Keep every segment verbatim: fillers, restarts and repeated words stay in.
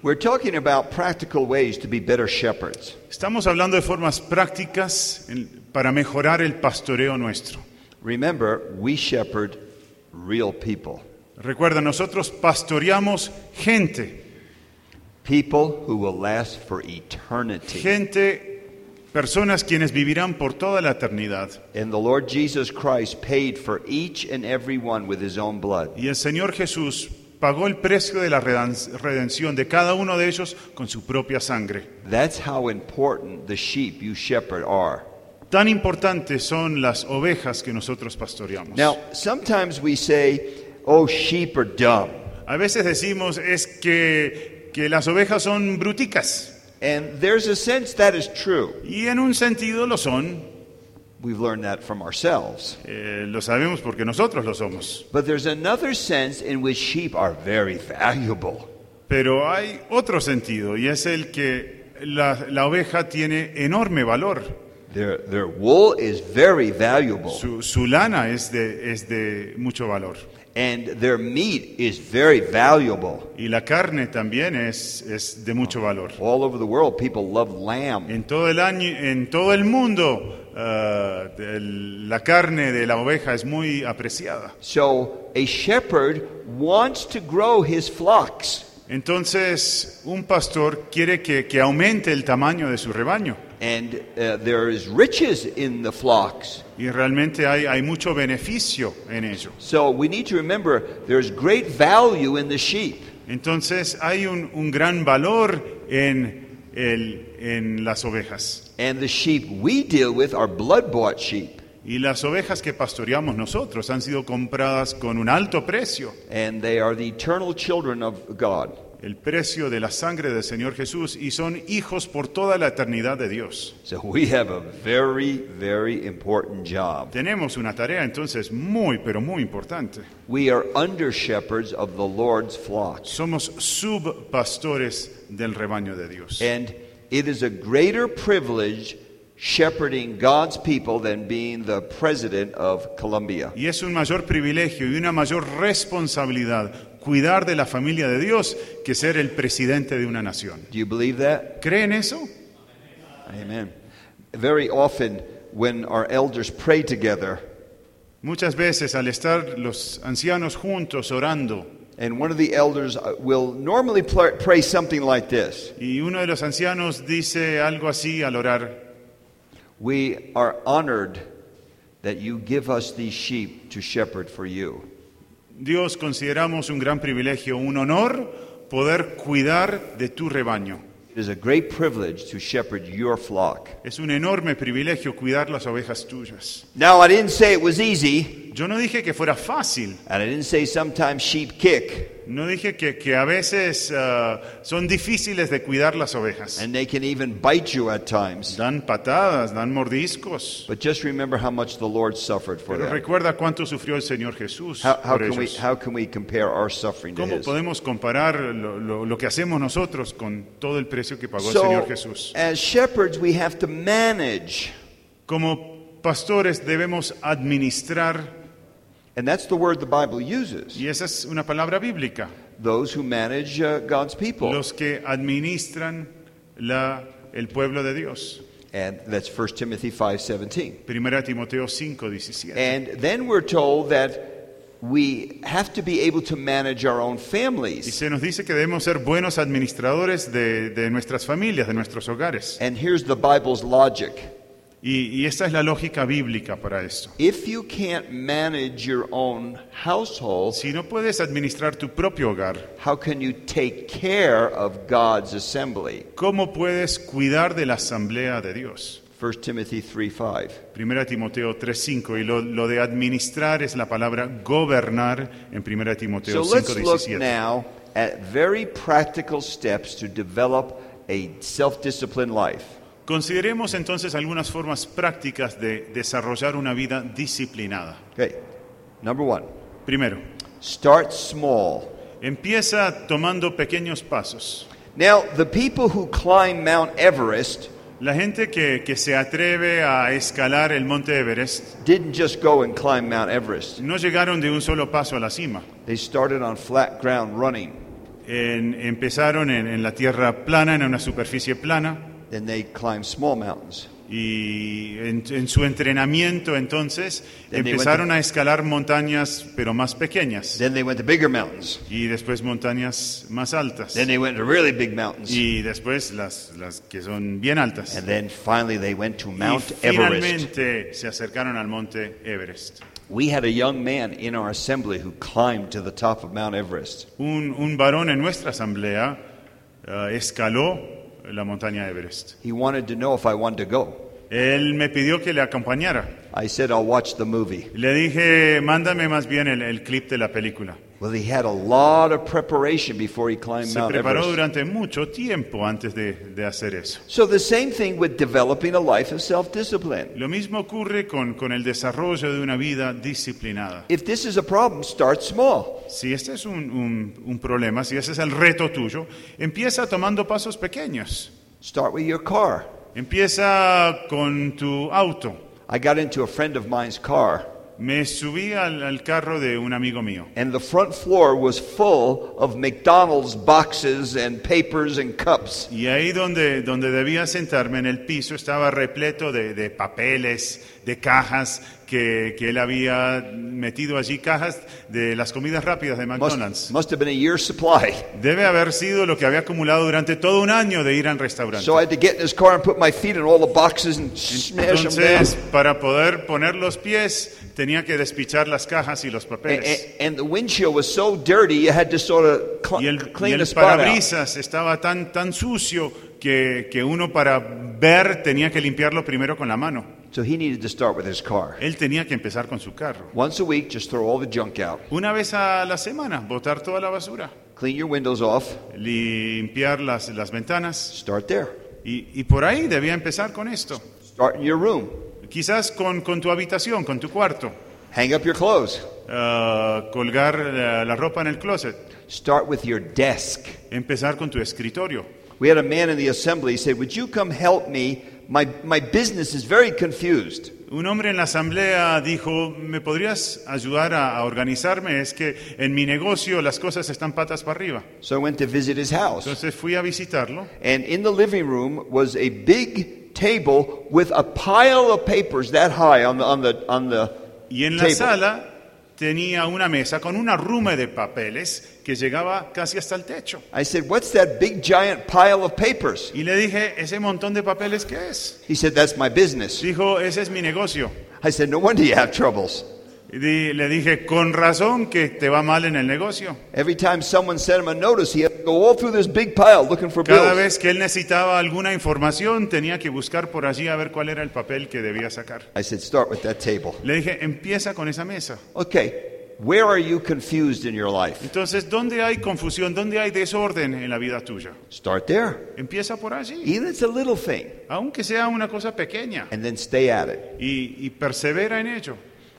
We're talking about practical ways to be better shepherds. Estamos hablando de formas prácticas en- para mejorar el pastoreo nuestro. Remember, we shepherd real people. Recuerda, nosotros pastoreamos gente, People who will last for eternity. gente, personas quienes vivirán por toda la eternidad. And the Lord Jesus Christ paid for each and every one with his own blood. Y el Señor Jesús pagó el precio de la redan- redención de cada uno de ellos con su propia sangre. That's how important the sheep you shepherd are. Tan importantes son las ovejas que nosotros pastoreamos. Now, sometimes we say, oh, sheep are dumb. A veces decimos es que, que las ovejas son bruticas. And there's a sense that is true. Y en un sentido lo son. We've learned that from ourselves. Eh, lo sabemos porque nosotros lo somos. But there's another sense in which sheep are very valuable. Pero hay otro sentido y es el que la, la oveja tiene enorme valor. Their, their wool is very valuable. Su, su lana es de, es de mucho valor. And their meat is very valuable. Y la carne también es, es de mucho valor. All over the world, people love lamb. En todo el año, en todo el mundo, ah, el- la carne de la oveja es muy apreciada. So a shepherd wants to grow his flocks. Entonces, un pastor quiere que, que aumente el tamaño de su rebaño. And uh, there is riches in the flocks. Y realmente hay, hay mucho beneficio en ello. So we need to remember there's great value in the sheep. Entonces, hay un, un gran valor en, el, en las ovejas. And the sheep we deal with are blood-bought sheep. Y las ovejas que pastoreamos nosotros han sido compradas con un alto precio. And they are the eternal children of God. El precio de la sangre del Señor Jesús, y son hijos por toda la eternidad de Dios. So we have a very, very important job. Tenemos una tarea entonces muy, pero muy importante. We are under shepherds of the Lord's flocks. Somos subpastores del rebaño de Dios. And it is a greater privilege shepherding God's people than being the president of Colombia. Y es un mayor privilegio y una mayor responsabilidad cuidar de la familia de Dios que ser el presidente de una nación. Do you believe that? ¿Creen eso? Amen. Very often when our elders pray together, Muchas veces al estar los ancianos juntos orando, and one of the elders uh, will normally pl- pray something like this: y uno de los ancianos dice algo así al orar: we are honored that you give us these sheep to shepherd for you. Dios, consideramos un gran privilegio, un honor poder cuidar de tu rebaño. It is a great privilege to shepherd your flock. Es un enorme privilegio cuidar las ovejas tuyas. Now, I didn't say it was easy, Yo no dije que fuera fácil, and I didn't say sometimes sheep kick, no dije que, que a veces ah, son difíciles de cuidar las ovejas. and they can even bite you at times. Dan patadas, dan mordiscos. But just remember how much the Lord suffered for Pero them. recuerda cuánto sufrió el Señor Jesús How, how por can we, ellos. how can we compare our suffering to ¿Cómo His? podemos comparar lo, lo- lo que hacemos nosotros con todo el precio que pagó el So, Señor Jesús? as shepherds, we have to manage, Como pastores debemos administrar, and that's the word the Bible uses, y esa es una palabra bíblica, those who manage uh, God's people. los que administran la, el pueblo de Dios. And that's First Timothy five seventeen. Primera Timoteo cinco diecisiete. And then we're told that we have to be able to manage our own Y families. se nos dice que debemos ser buenos administradores de, de nuestras familias, de nuestros hogares. And here's the Bible's logic. Y, y esta es la lógica bíblica para esto. If you can't manage your own household, Si no puedes administrar tu propio hogar, how can you take care of God's assembly? ¿cómo puedes cuidar de la asamblea de Dios? First Timothy three five. Primera Timoteo tres cinco, y lo, lo de administrar es la palabra gobernar en Primera So Timoteo let's cinco look diecisiete. now at very practical steps to develop a self-disciplined life. Consideremos entonces algunas formas prácticas de desarrollar una vida disciplinada. Okay. Number one, Primero, start small. empieza tomando pequeños pasos. Now, the people who climb Mount Everest La gente que, que se atreve a escalar el monte Everest didn't just go and climb Mount Everest. no llegaron de un solo paso a la cima. They started on flat ground running. En- empezaron en, en la tierra plana, en una superficie plana, Then they climbed small mountains. y en, en su entrenamiento entonces Then they empezaron went a escalar montañas pero más pequeñas Then they went to bigger mountains. y después montañas más altas Then they went to really big mountains. y después las, las que son bien altas. And then finally they went to Y Mount Everest. finalmente se acercaron al monte Everest. We had a young man in our assembly who climbed to the top of Mount Everest. Un, un varón en nuestra asamblea eh, escaló la montaña Everest. He wanted to know if I wanted to go. Él me pidió que le acompañara. I said, I'll watch the movie. Le dije, mándame más bien el, el clip de la película. Well, he had a lot of preparation before he climbed Se Mount preparó Everest. durante mucho tiempo antes de, de hacer eso. So the same thing with developing a life of self-discipline. Lo mismo ocurre con, con el desarrollo de una vida disciplinada. If this is a problem, start small. Si este es un, un, un problema, si ese es el reto tuyo, empieza tomando pasos pequeños. Start with your car. Empieza con tu auto. I got into a friend of mine's car, Me subí al, al carro de un amigo mío. and the front floor was full of McDonald's boxes and papers and cups. Y ahí donde, donde debía sentarme, en el piso, estaba repleto de, de papeles, de cajas que, que él había metido allí, cajas de las comidas rápidas de McDonald's. Must, must have been a year's supply. Debe haber sido lo que había acumulado durante todo un año de ir al restaurante. So I had to get in his car and put my feet in all the boxes and smash them down. Entonces, para poder poner los pies, tenía que despichar las cajas y los And, papeles. and, and the windshield was so dirty, you had to sort of cl- Y el, y clean el the spot out. parabrisas estaba tan, tan sucio que, que uno para ver tenía que limpiarlo primero con la mano. So he needed to start with his car. Él tenía que empezar con su carro. Once a week, just throw all the junk out. Una vez a la semana, botar toda la basura, Clean your windows off. limpiar las, las ventanas. Start there. Y, y por ahí debía empezar con esto. Start in your room. Quizás con, con tu habitación, con tu cuarto. Hang up your clothes. Ah, colgar la, la ropa en el closet. Start with your desk. Empezar con tu escritorio. We had a man in the assembly. He said, "Would you come help me? My, my business is very confused." Un hombre en la asamblea dijo, ¿me podrías ayudar a, a organizarme? Es que en mi negocio las cosas están patas para arriba. So I went to visit his house. Entonces fui a visitarlo. And in the living room was a big table with a pile of papers that high on the, on the, on the Y en la table. sala tenía una mesa con una rume de papeles que llegaba casi hasta el techo. I said, "What's that big giant pile of papers?" Y le dije, ¿ese montón de papeles qué es? He said, "That's my business." Dijo, ese es mi negocio. I said, "No wonder you have troubles. Y di- le dije, con razón que te va mal en el negocio. Every time someone sent him a notice, he had to go all through this big pile looking for Cada bills." vez que él necesitaba alguna información, tenía que buscar por allí a ver cuál era el papel que debía sacar. I said, "Start with that table." Le dije, empieza con esa mesa. Okay, where are you confused in your life? Entonces, ¿dónde hay confusión? ¿Dónde hay desorden en la vida tuya? Start there. Empieza por allí, Even if it's a little thing, aunque sea una cosa pequeña, and then stay at it. y, y persevera en ello.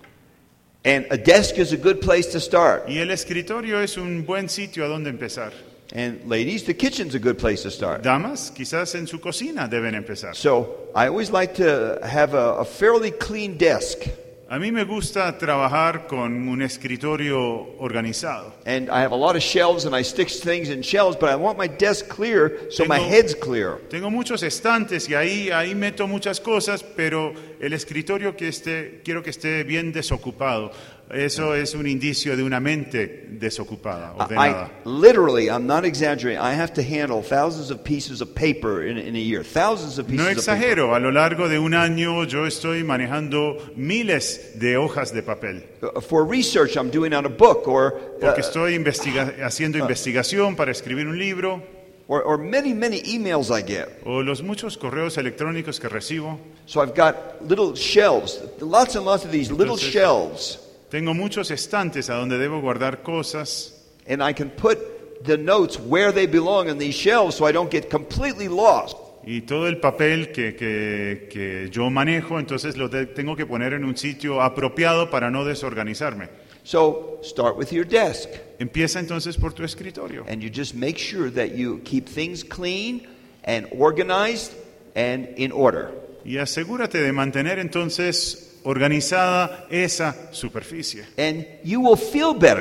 And a desk is a good place to start. Y el escritorio es un buen sitio a donde empezar. And ladies, the kitchen's a good place to start. Damas, quizás en su cocina deben empezar. So I always like to have a, a fairly clean desk. A mí me gusta trabajar con un escritorio organizado. And I have a lot of shelves and I stick things in shelves, but I want my desk clear so my Tengo- head's clear. Tengo muchos estantes y ahí, ahí meto muchas cosas, pero el escritorio que esté, quiero que esté bien desocupado. Eso es un indicio de una mente desocupada, ordenada. I literally, I'm not exaggerating, I have to handle thousands of pieces of paper in, in a year. Thousands of pieces No of paper. exagero, a lo largo de un año yo estoy manejando miles de hojas de papel, Uh, For research I'm doing on a book or, uh, porque estoy investiga- haciendo investigación para escribir un libro, or, or many, many emails I get. o los muchos correos electrónicos que recibo. So I've got little shelves, lots and lots of these little Entonces- shelves. Tengo muchos estantes a donde debo guardar cosas. And I can put the notes where they belong in these shelves so I don't get completely lost. Y todo el papel que, que- que yo manejo, entonces lo de- tengo que poner en un sitio apropiado para no desorganizarme. So start with your desk. Empieza entonces por tu escritorio. And you just make sure that you keep things clean and organized and in order. Y asegúrate de mantener entonces organizada esa superficie. And you will feel better.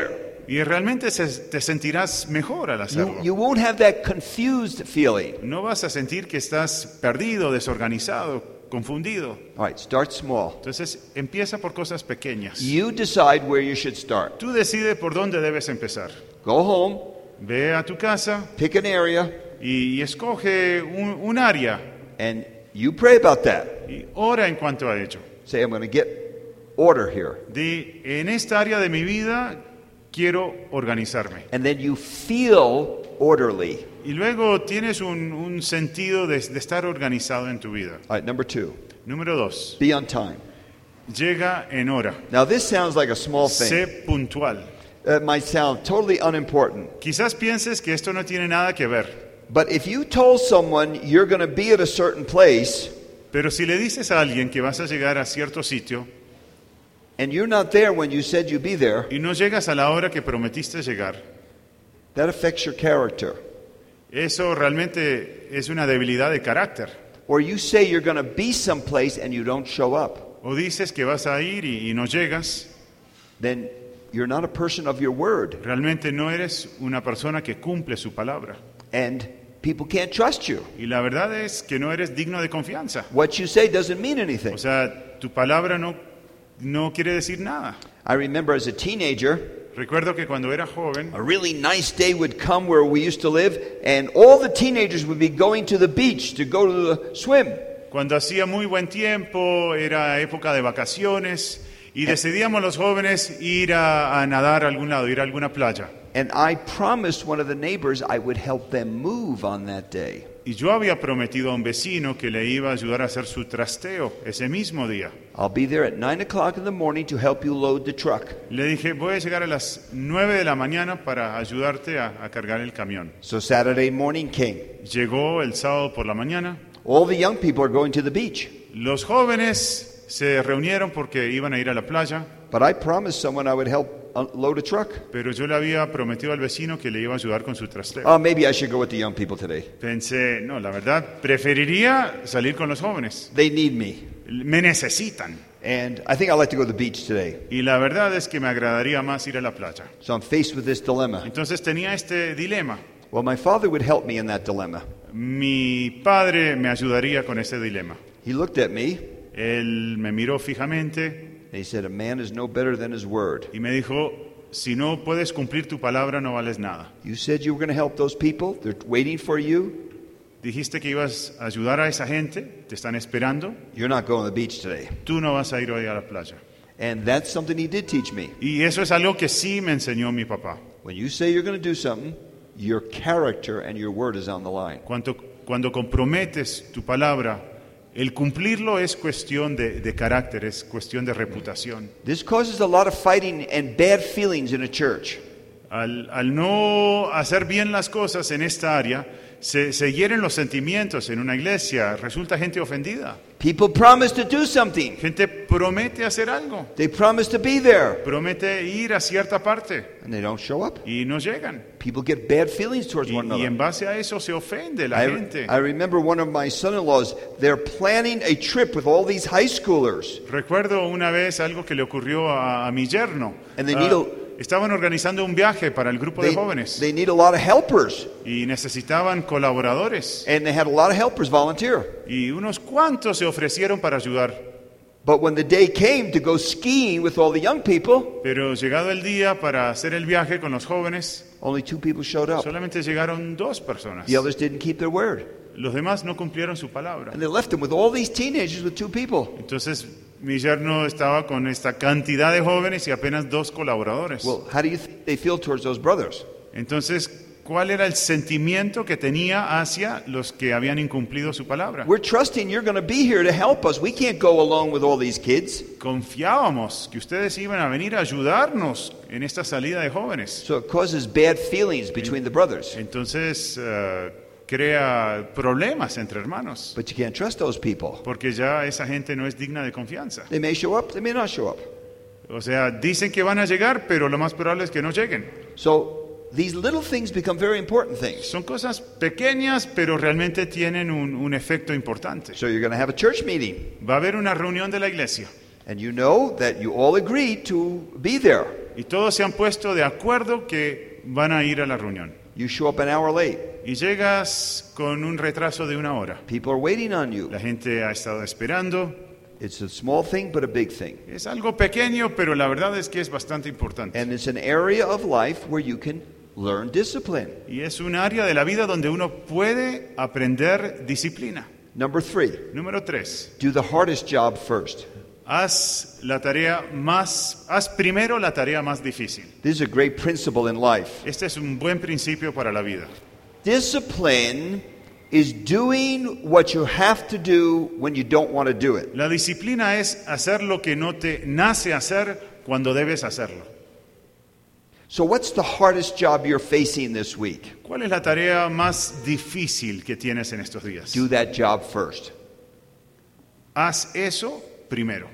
Y realmente se- te sentirás mejor al You, hacerlo. you won't have that confused feeling. No vas a sentir que estás perdido, desorganizado, confundido. All right, start small. Entonces empieza por cosas pequeñas. You decide where you should start. Tú decides por dónde debes empezar. Go home, Ve a tu casa pick an area, y, y escoge un, un área and you pray about that. y ora en cuanto a ello. Say, I'm going to get order here. Di, en esta área de mi vida quiero organizarme. And then you feel orderly. Y luego tienes un, un sentido de, de estar organizado en tu vida. All right, number two, Número dos, be on time. llega en hora. Now, this sounds like a small thing. Sé puntual. It might sound totally unimportant. Quizás pienses que esto no tiene nada que ver, But if you told someone you're going to be at a certain place pero si le dices a alguien que vas a llegar a cierto sitio and you're not there when you said you'd be there, y no llegas a la hora que prometiste llegar, that affects your character. eso realmente es una debilidad de carácter. Or you say you're going to be someplace and you don't show up, O dices que vas a ir y, y no llegas, then you're not a person of your word. realmente no eres una persona que cumple su palabra. And people can't trust you. Y la verdad es que no eres digno de confianza. What you say doesn't mean anything. O sea, tu palabra no, no quiere decir nada. I remember as a teenager, Recuerdo que cuando era joven, a really nice day would come where we used to live, and all the teenagers would be going to the beach to go to the swim. cuando hacía muy buen tiempo, era época de vacaciones, y decidíamos los jóvenes ir a, a nadar a algún lado, ir a alguna playa. And I promised one of the neighbors I would help them move on that day. Y yo había prometido a un vecino que le iba a ayudar a hacer su trasteo ese mismo día. I'll be there at nine o'clock in the morning to help you load the truck. Le dije, voy a llegar a las nueve de la mañana para ayudarte a, a cargar el camión. So Saturday morning came. Llegó el sábado por la mañana. All the young people are going to the beach. Los jóvenes se reunieron porque iban a ir a la playa, But I promised someone I would help load a truck. pero yo le había prometido al vecino que le iba a ayudar con su trasteo. Oh, maybe I should go with the young people today. Pensé, no, la verdad, preferiría salir con los jóvenes. They need me. Me necesitan. And I think I'd like to go to the beach today. Y la verdad es que me agradaría más ir a la playa. So I'm faced with this dilemma. Entonces tenía este dilema. Well, my father would help me in that dilemma. Mi padre me ayudaría con ese dilema. He looked at me Él me miró fijamente and he said, a man is no better than his word. y me dijo, si no puedes cumplir tu palabra no vales nada. You said you were going to help those people. They're waiting for you. Dijiste que ibas a ayudar a esa gente, te están esperando, You're not going to the beach today. tú no vas a ir hoy a la playa. And that's something he did teach me. Y eso es algo que sí me enseñó mi papá. When you say you're going to do something, your character and your word is on the line. Cuando, cuando comprometes tu palabra, el cumplirlo es cuestión de, de carácter, es cuestión de reputación. This causes a lot of fighting and bad feelings in a church. Al, al no hacer bien las cosas en esta área, se, se hieren los sentimientos en una iglesia, resulta gente ofendida. People promise to do something. Gente promete hacer algo, They promise to be there, promete ir a cierta parte and they don't show up. y no llegan. People get bad feelings towards Y, one y en another. base a eso se ofende la I, gente. I remember one of my son-in-laws, they're planning a trip with all these high schoolers. Recuerdo una vez algo que le ocurrió a, a mi yerno. And they Ah, need a- estaban organizando un viaje para el grupo de They, jóvenes they need a lot of helpers, y necesitaban colaboradores. and they had a lot of helpers volunteer. Y unos cuantos se ofrecieron para ayudar. But when the day came to go skiing with all the young people, Pero llegado el día para hacer el viaje con los jóvenes, only two people showed up. solamente llegaron dos personas. The others didn't keep their word. Los demás no cumplieron su palabra. And they left them with all these teenagers with two people. Entonces mi yerno estaba con esta cantidad de jóvenes y apenas dos colaboradores. Well, how do you think they feel towards those brothers? Entonces, ¿cuál era el sentimiento que tenía hacia los que habían incumplido su palabra? We're trusting you're going to be here to help us. We can't go along with all these kids. Confiábamos que ustedes iban a venir a ayudarnos en esta salida de jóvenes. So it causes bad feelings between the brothers. Entonces, eh, crea problemas entre hermanos, But you can't trust those people. porque ya esa gente no es digna de confianza. They may show up, they may not show up. O sea, dicen que van a llegar, pero lo más probable es que no lleguen. So these little things become very important things. Son cosas pequeñas, pero realmente tienen un, un efecto importante. So you're going to have a church meeting, Va a haber una reunión de la iglesia and you know that you all agreed to be there. Y todos se han puesto de acuerdo que van a ir a la reunión. You show up an hour late. Y llegas con un retraso de una hora. People are waiting on you. La gente ha estado esperando. It's a small thing, but a big thing. Es algo pequeño, pero la verdad es que es bastante importante. And it's an area of life where you can learn discipline. Y es un área de la vida donde uno puede aprender disciplina. Number three, Número tres. do the hardest job first. Haz la tarea más, haz primero la tarea más difícil. This is a great principle in life. Este es un buen principio para la vida. Discipline is doing what you have to do when you don't want to do it. La disciplina es hacer lo que no te nace hacer cuando debes hacerlo. So what's the hardest job you're facing this week? ¿Cuál es la tarea más difícil que tienes en estos días? Do that job first. Haz eso primero.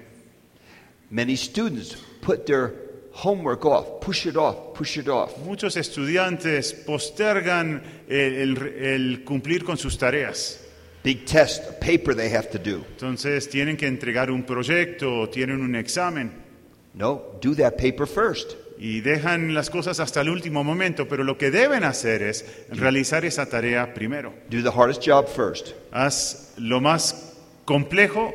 Many students put their homework off, push it off, push it off. Muchos estudiantes postergan el, el- el cumplir con sus tareas. Big test, a paper they have to do. Entonces tienen que entregar un proyecto o tienen un examen No, do that paper first. y dejan las cosas hasta el último momento, pero lo que deben hacer es realizar esa tarea primero. Do the hardest job first. Haz lo más complejo,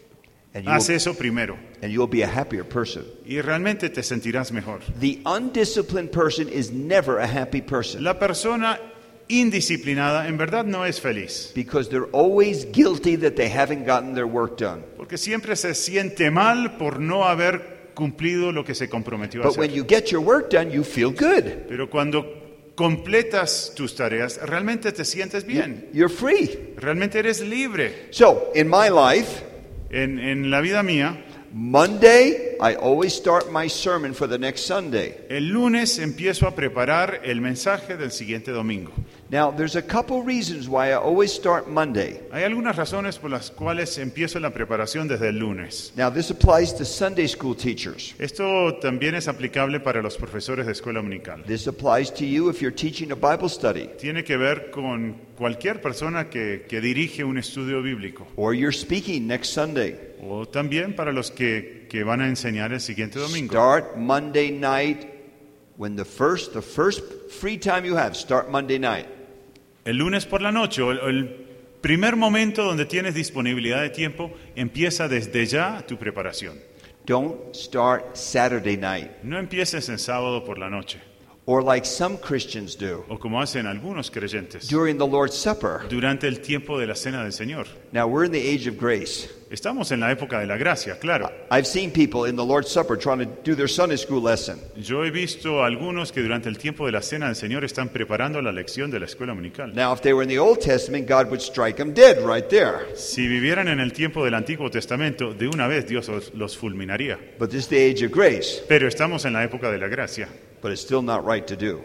And you haz will, eso primero and you will be a happier person. y realmente te sentirás mejor. The undisciplined person is never a happy person La persona indisciplinada en verdad no es feliz, because they're always guilty that they haven't gotten their work done. porque siempre se siente mal por no haber cumplido lo que se comprometió a But when hacer. you get your work done, you feel good. Pero cuando completas tus tareas, realmente te sientes bien, You're free. realmente eres libre. So, in my life, En, en la vida mía, Monday, I always start my sermon for the next Sunday. el lunes empiezo a preparar el mensaje del siguiente domingo. Now, there's a couple reasons why I always start Monday. Hay algunas razones por las cuales empiezo la preparación desde el lunes. Now, this applies to Sunday school teachers. Esto también es aplicable para los profesores de escuela dominical. This applies to you if you're teaching a Bible study Tiene que ver con cualquier persona que, que dirige un estudio bíblico. or you're speaking next Sunday. O también para los que, que van a enseñar el siguiente domingo. Start Monday night when the first the first free time you have, start Monday night. El lunes por la noche, o el, el primer momento donde tienes disponibilidad de tiempo, empieza desde ya tu preparación. Don't start Saturday night No empieces en sábado por la noche, or like some Christians do o como hacen algunos creyentes, during the Lord's Supper. durante el tiempo de la cena del Señor. Now, we're in the age of grace. Estamos en la época de la gracia, claro. I've seen people in the Lord's Supper trying to do their Sunday school lesson. Yo he visto a algunos que durante el tiempo de la cena del Señor están preparando la lección de la escuela dominical. Now, if they were in the Old Testament, God would strike them dead right there. Si vivieran en el tiempo del Antiguo Testamento, de una vez Dios los, los fulminaría. But this is the age of grace, Pero estamos en la época de la gracia. but it's still not right to do.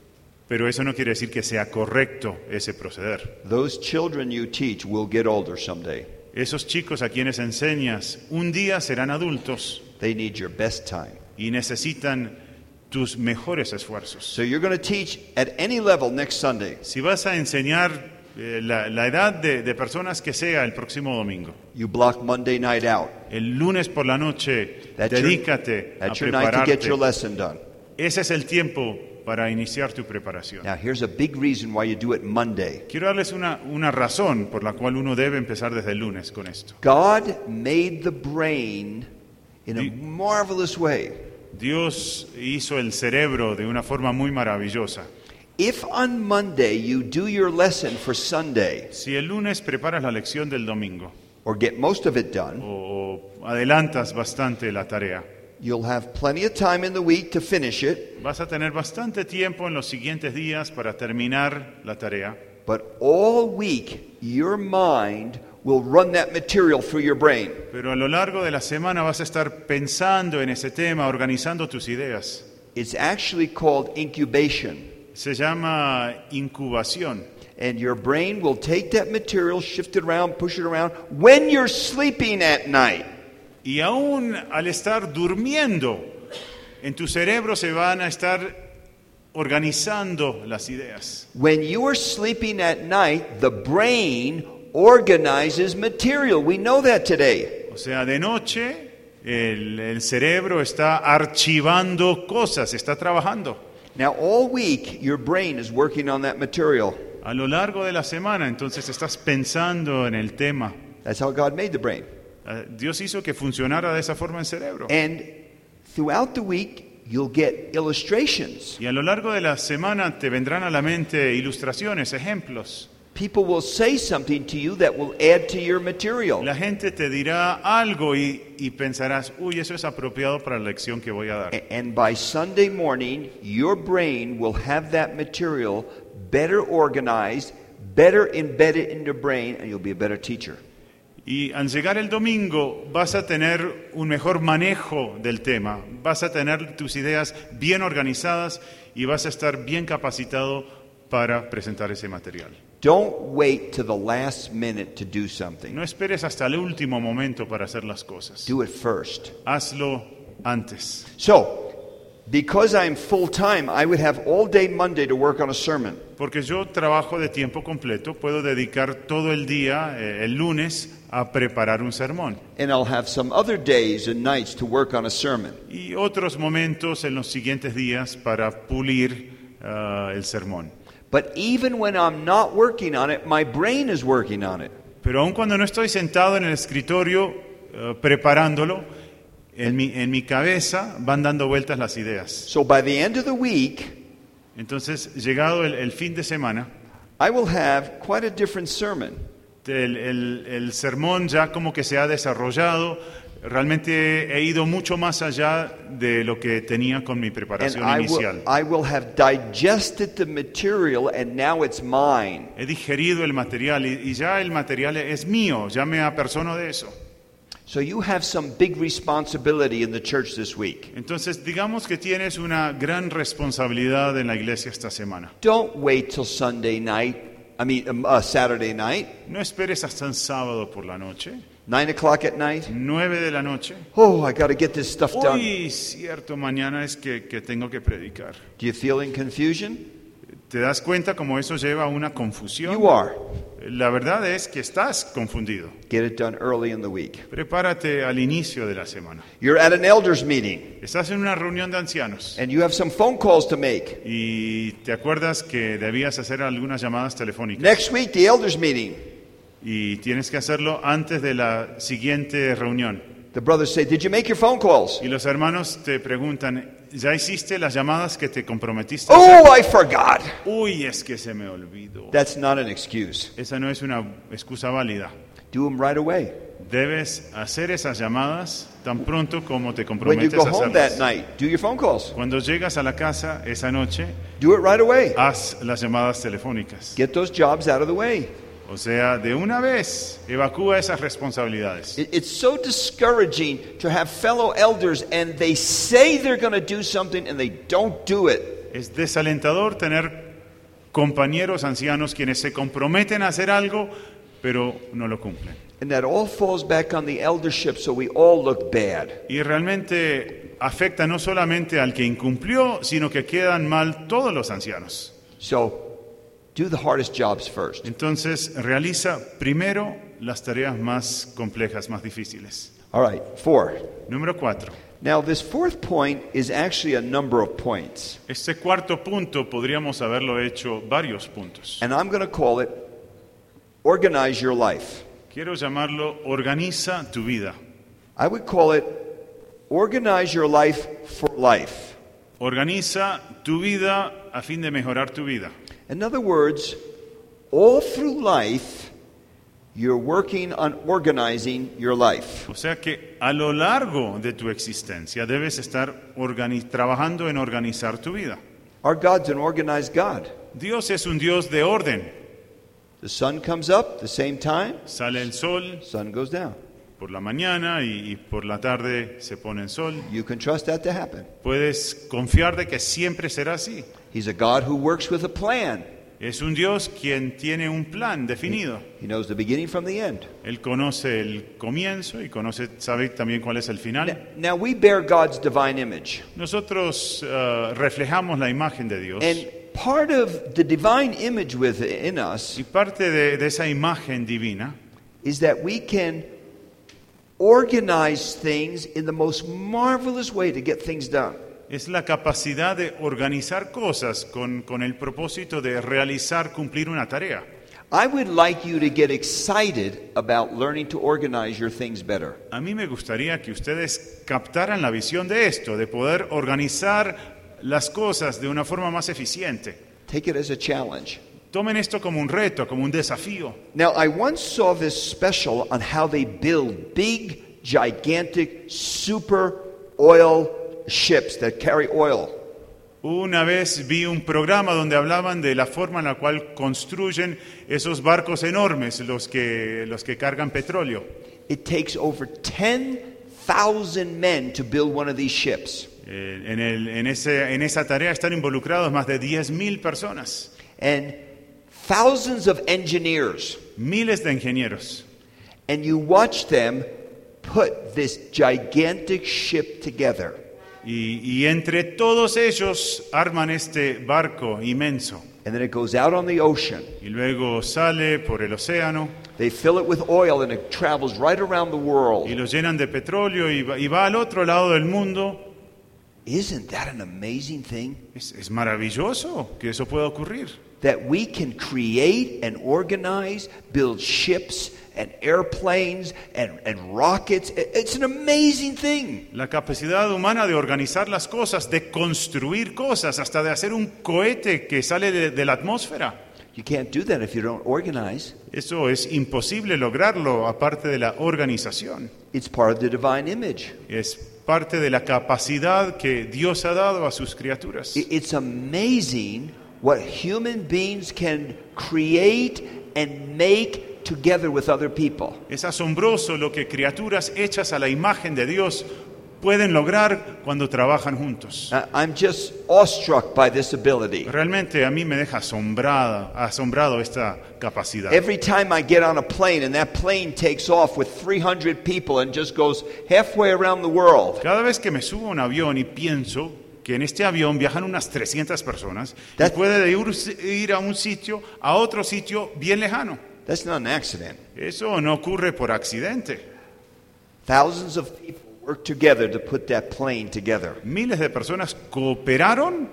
Pero eso no quiere decir que sea correcto ese proceder. Those children you teach will get older someday. Esos chicos a quienes enseñas un día serán adultos They need your best time. y necesitan tus mejores esfuerzos. So you're going to teach at any level next Sunday. Si vas a enseñar eh, la, la edad de, de personas que sea el próximo domingo, You block Monday night out. el lunes por la noche, That's your, dedícate a that's your night to get prepararte. your lesson done. Ese es el tiempo para iniciar tu preparación. Now, here's a big reason why you do it Monday. Quiero darles una, una razón por la cual uno debe empezar desde el lunes con esto. God made the brain in a Di- marvelous way. Dios hizo el cerebro de una forma muy maravillosa. If on Monday you do your lesson for Sunday, Si el lunes preparas la lección del domingo or get most of it done, o, o adelantas bastante la tarea, you'll have plenty of time in the week to finish it, vas a tener bastante tiempo en los siguientes días para terminar la tarea. but all week your mind will run that material through your brain. Pero a lo largo de la semana vas a estar pensando en ese tema, organizando tus ideas. It's actually called incubation. Se llama incubación. And your brain will take that material, shift it around, push it around when you're sleeping at night. Y aún al estar durmiendo, en tu cerebro se van a estar organizando las ideas. When you are sleeping at night, the brain organizes material. We know that today. O sea, de noche el, el cerebro está archivando cosas, está trabajando. Now, all week, your brain is working on that material. A lo largo de la semana, entonces estás pensando en el tema. That's how God made the brain. Uh, Dios hizo que funcionara de esa forma el cerebro. And throughout the week, you'll get illustrations. Y a lo largo de la semana te vendrán a la mente ilustraciones, ejemplos. People will say something to you that will add to your material. La gente te dirá algo y, y pensarás, uy, eso es apropiado para la lección que voy a dar. A- And by Sunday morning, your brain will have that material better organized, better embedded in your brain, and you'll be a better teacher. Y al llegar el domingo vas a tener un mejor manejo del tema, vas a tener tus ideas bien organizadas y vas a estar bien capacitado para presentar ese material. Don't wait to the last minute to do something. No esperes hasta el último momento para hacer las cosas. Do it first. Hazlo antes. So, because I'm full-time, I would have all day Monday to work on a sermon. Porque yo trabajo de tiempo completo, puedo dedicar todo el día, eh, el lunes, a preparar un sermón. And I'll have some other days and nights to work on a sermon. Y otros momentos en los siguientes días para pulir uh, el sermón. But even when I'm not working on it, my brain is working on it. Pero aun cuando no estoy sentado en el escritorio uh, preparándolo, en mi, en mi cabeza van dando vueltas las ideas. So by the end of the week, Entonces, llegado el, el fin de semana, I will have quite a different sermon. el, el, el sermón ya como que se ha desarrollado. Realmente he ido mucho más allá de lo que tenía con mi And preparación I will, inicial. I will have digested the material and now it's mine. He digerido el material y, y ya el material es mío, ya me apersono de eso. So you have some big responsibility in the church this week. Entonces, digamos que tienes una gran responsabilidad en la iglesia esta semana. Don't wait till Sunday night, I mean um, uh, Saturday night, No esperes hasta el sábado por la noche, nine o'clock at night. nueve de la noche. Oh, I got to get this stuff done. Uy, cierto, mañana es que, que tengo que predicar. Do you feel in confusion? ¿Te das cuenta cómo eso lleva a una confusión? You are. La verdad es que estás confundido. Get it done early in the week. Prepárate al inicio de la semana. You're at an elders meeting Estás en una reunión de ancianos and you have some phone calls to make. y te acuerdas que debías hacer algunas llamadas telefónicas Next week, the elders meeting. y tienes que hacerlo antes de la siguiente reunión. The brothers say, did you make your phone calls? Y los hermanos te preguntan, ¿ya hiciste las llamadas que te comprometiste a hacer? Oh, I forgot. Uy, es que se me olvidó. That's not an excuse. Esa no es una excusa válida. Do them right away. Debes hacer esas llamadas tan pronto como te When you comprometes go a home that hacerlas. night, do your phone calls. Cuando llegas a la casa esa noche, Do it right away. haz las llamadas telefónicas. Get those jobs out of the way. O sea, de una vez, evacúa esas responsabilidades. It- It's so discouraging to have fellow elders and they say they're going to do something and they don't do it. Es desalentador tener compañeros ancianos quienes se comprometen a hacer algo, pero no lo cumplen. And that all falls back on the eldership, so we all look bad. Y realmente afecta no solamente al que incumplió, sino que quedan mal todos los ancianos. So do the hardest jobs first. Entonces, realiza primero las tareas más complejas, más difíciles. All right, four. Número cuatro. Now, this fourth point is actually a number of points. Este cuarto punto podríamos haberlo hecho varios puntos. And I'm going to call it organize your life. Quiero llamarlo organiza tu vida. I would call it organize your life for life. Organiza tu vida a fin de mejorar tu vida. In other words, all through life, you're working on organizing your life. O sea que a lo largo de tu existencia debes estar organi- trabajando en organizar tu vida. Our God's an organized God. Dios es un Dios de orden. The sun comes up the same time, Sale el sol sun goes down. por la mañana y, y por la tarde se pone el sol. You can trust that to happen. Puedes confiar de que siempre será así. He's a God who works with a plan. Es un Dios quien tiene un plan definido. He knows the beginning from the end. Él conoce el comienzo y conoce, sabe también cuál es el Now, final. now we bear God's divine image. Nosotros uh, reflejamos la imagen de Dios. And part of the divine image within us Y parte de, de esa imagen divina is that we can organize things in the most marvelous way to get things done. Es la capacidad de organizar cosas con, con el propósito de realizar, cumplir una tarea. I would like you to get excited about learning to organize your things better. A mí me gustaría que ustedes captaran la visión de esto, de poder organizar las cosas de una forma más eficiente. Take it as a challenge. Tomen esto como un reto, como un desafío. Now, I once saw this special on how they build big, gigantic, super oil ships that carry oil. Una vez vi un programa donde hablaban de la forma en la cual construyen esos barcos enormes, los que, los que cargan petróleo. It takes over ten thousand men to build one of these ships. Eh, en, el, en, ese, en esa tarea están involucrados más de diez mil personas. And thousands of engineers. Miles de ingenieros. And you watch them put this gigantic ship together. Y, y entre todos ellos arman este barco inmenso. And then it goes out on the ocean. Y luego sale por el océano. They fill it with oil and it travels right around the world. Y lo llenan de petróleo y va, y va al otro lado del mundo. Isn't that an amazing thing? Es, es maravilloso que eso pueda ocurrir. That we can create and organize, build ships and airplanes and, and rockets. It's an amazing thing. La capacidad humana de organizar las cosas, de construir cosas, hasta de hacer un cohete que sale de, de la atmósfera. You can't do that if you don't organize. Eso es imposible lograrlo aparte de la organización. It's part of the divine image. Es parte de la capacidad que Dios ha dado a sus criaturas. It's amazing what human beings can create and make together with other people. Es asombroso lo que criaturas hechas a la imagen de Dios pueden lograr cuando trabajan juntos. Uh, I'm just awestruck by this ability. Realmente a mí me deja asombrada, asombrado esta capacidad. Every time I get on a plane and that plane takes off with three hundred people and just goes halfway around the world. Cada vez que me subo a un avión y pienso que en este avión viajan unas trescientas personas That, y puede ir, ir a un sitio, a otro sitio bien lejano. That's not an accident. Eso no ocurre por accidente. Thousands of people work together to put that plane together. Miles de personas cooperaron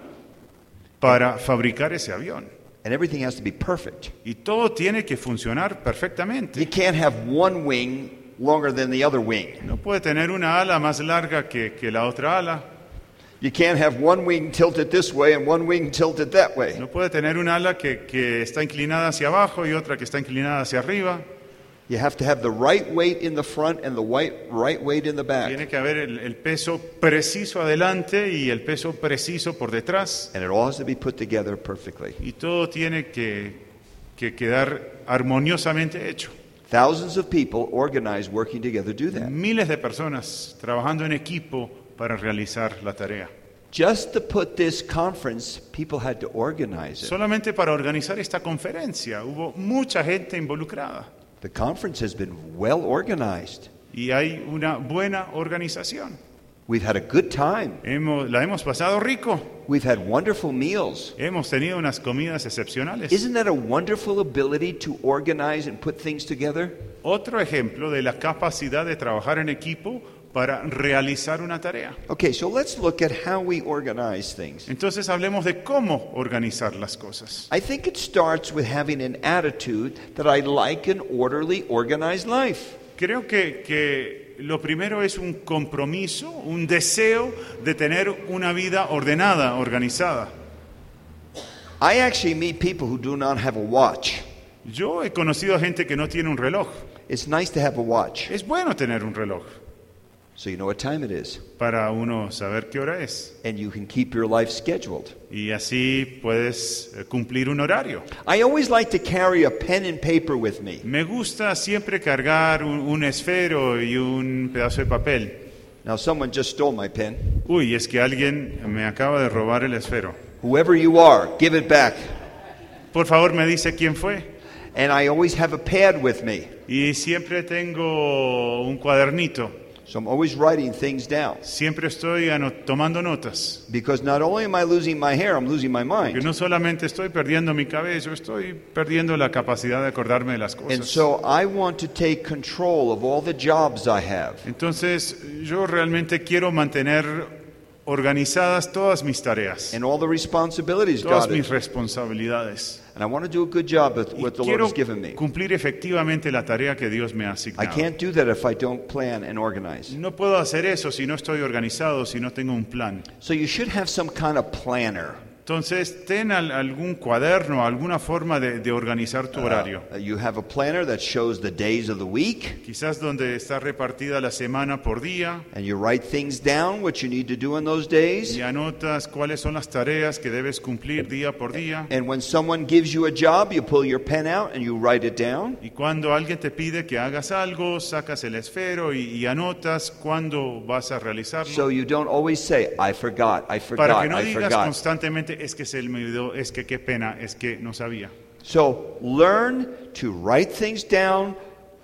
para fabricar ese avión. And everything has to be perfect. Y todo tiene que funcionar perfectamente. You can't have one wing longer than the other wing. No puede tener una ala más larga que, que la otra ala. You can't have one wing tilted this way and one wing tilted that way. No puede tener un ala que, que está inclinada hacia abajo y otra que está inclinada hacia arriba. You have to have the right weight in the front and the right, right weight in the back. Tiene que haber el, el peso preciso adelante y el peso preciso por detrás. And it all has to be put together perfectly. Y todo tiene que, que quedar armoniosamente hecho. Thousands of people organized working together do that. Miles de personas trabajando en equipo para realizar la tarea. Just to put this conference, people had to organize it. Solamente para organizar esta conferencia hubo mucha gente involucrada. The conference has been well organized. Y hay una buena organización. We've had a good time. Hemos, la hemos pasado rico. We've had wonderful meals. Hemos tenido unas comidas excepcionales. Isn't that a wonderful ability to organize and put things together? Otro ejemplo de la capacidad de trabajar en equipo para realizar una tarea. Okay, so let's look at how we organize things. Entonces hablemos de cómo organizar las cosas. I think it starts with having an attitude that I like an orderly, organized life. Creo que, que lo primero es un compromiso, un deseo de tener una vida ordenada, organizada. I actually meet people who do not have a watch. Yo he conocido a gente que no tiene un reloj. It's nice to have a watch, Es bueno tener un reloj so you know what time it is, para uno saber qué hora es. and you can keep your life scheduled. Y así puedes eh, cumplir un horario. I always like to carry a pen and paper with me. Me gusta siempre cargar un, un esfero y un pedazo de papel. Now, someone just stole my pen. Uy, es que alguien me acaba de robar el esfero. Whoever you are, give it back. Por favor, me dice quién fue. And I always have a pad with me. Y siempre tengo un cuadernito. So I'm always writing things down. Siempre estoy ano- tomando notas. Because not only am I losing my hair, I'm losing my Porque mind. no solamente estoy perdiendo mi cabello, estoy perdiendo la capacidad de acordarme de las And cosas. so I want to take control of all the jobs I have. Entonces, yo realmente quiero mantener organizadas todas mis tareas, And all the responsibilities todas God mis has. responsabilidades. And I want to do a good job with Y what the Lord quiero has given me. cumplir efectivamente la tarea que Dios me ha I asignado. can't do that if I don't plan and organize. No puedo hacer eso si no estoy organizado, si no tengo un plan. So you should have some kind of planner. Entonces, ten al- algún cuaderno, alguna forma de, de organizar tu horario. Uh, you have a planner that shows the days of the week, Quizás donde está repartida la semana por día and you write things down, what you need to do in those days. y anotas cuáles son las tareas que debes cumplir día por día. And when someone gives you a job, you pull your pen out and you write it down. Y cuando alguien te pide que hagas algo, sacas el esfero y, y anotas cuándo vas a realizarlo. So you don't always say, I forgot, I Para forgot, que no I digas forgot. constantemente, es que se me olvidó, es que qué pena, es que no sabía. So learn to write things down.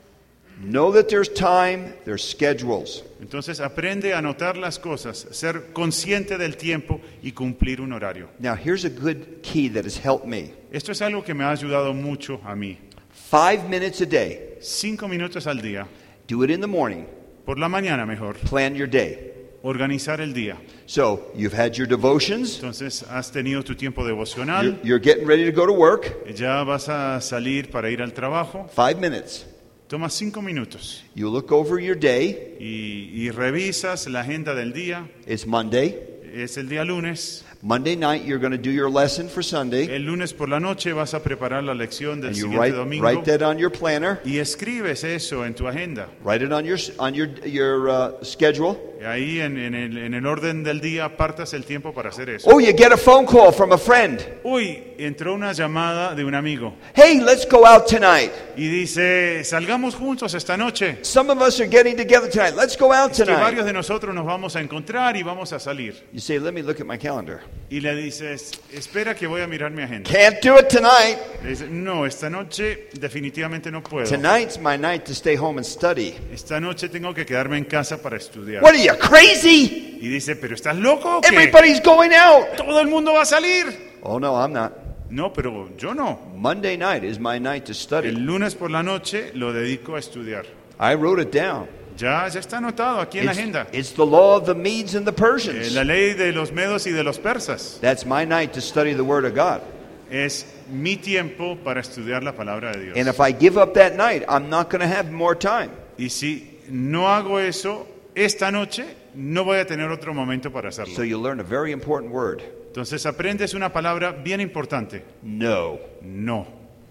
Know that there's time, there's schedules. Entonces aprende a anotar las cosas, ser consciente del tiempo y cumplir un horario. Now, here's a good key that has helped me. Esto es algo que me ha ayudado mucho a mí. Five minutes a day. Cinco minutos al día, Do it in the morning. por la mañana mejor, Plan your day. organizar el día. So you've had your devotions. Entonces has tenido tu tiempo You're, devocional, you're getting ready to go to work. ya vas a salir para ir al trabajo, Five minutes. tomas cinco minutos You look over your day. y, y revisas la agenda del día. It's Monday. Es el día lunes. Monday night, you're going to do your lesson for Sunday. El lunes por la noche vas a preparar la lección del And you siguiente write, domingo write that on your planner. y escribes eso en tu agenda. Write it on your, on your, your uh, schedule. Y ahí en, en el, en el orden del día apartas el tiempo para hacer eso. Oh, you get a phone call from a friend. Uy, entró una llamada de un amigo Hey, let's go out tonight. y dice, salgamos juntos esta noche. Some of us are getting together tonight. Let's go out Es que varios tonight. de nosotros nos vamos a encontrar y vamos a salir. You say, let me look at my calendar. Y le dices, espera que voy a mirar mi agenda. Can't do it tonight. Le dice, no, esta noche definitivamente no puedo. Tonight's my night to stay home and study. Esta noche tengo que quedarme en casa para estudiar. What are you, crazy? Y dice, pero ¿estás loco o qué? Everybody's going out. Todo el mundo va a salir. Oh, no, I'm not. No, pero yo no. Monday night is my night to El study. lunes por la noche lo dedico a estudiar. I wrote it down. Ya, ya está anotado aquí en la It's, agenda. it's the law of the Medes and the Eh, Persians. la ley de los medos y de los persas. That's my night to study the Word of God. Es mi tiempo para estudiar la palabra de Dios. And if I give up that night, I'm not going to have more time. Y si no hago eso, esta noche no voy a tener otro momento para hacerlo. So you learn a very important word. Entonces aprendes una palabra bien importante. No. No.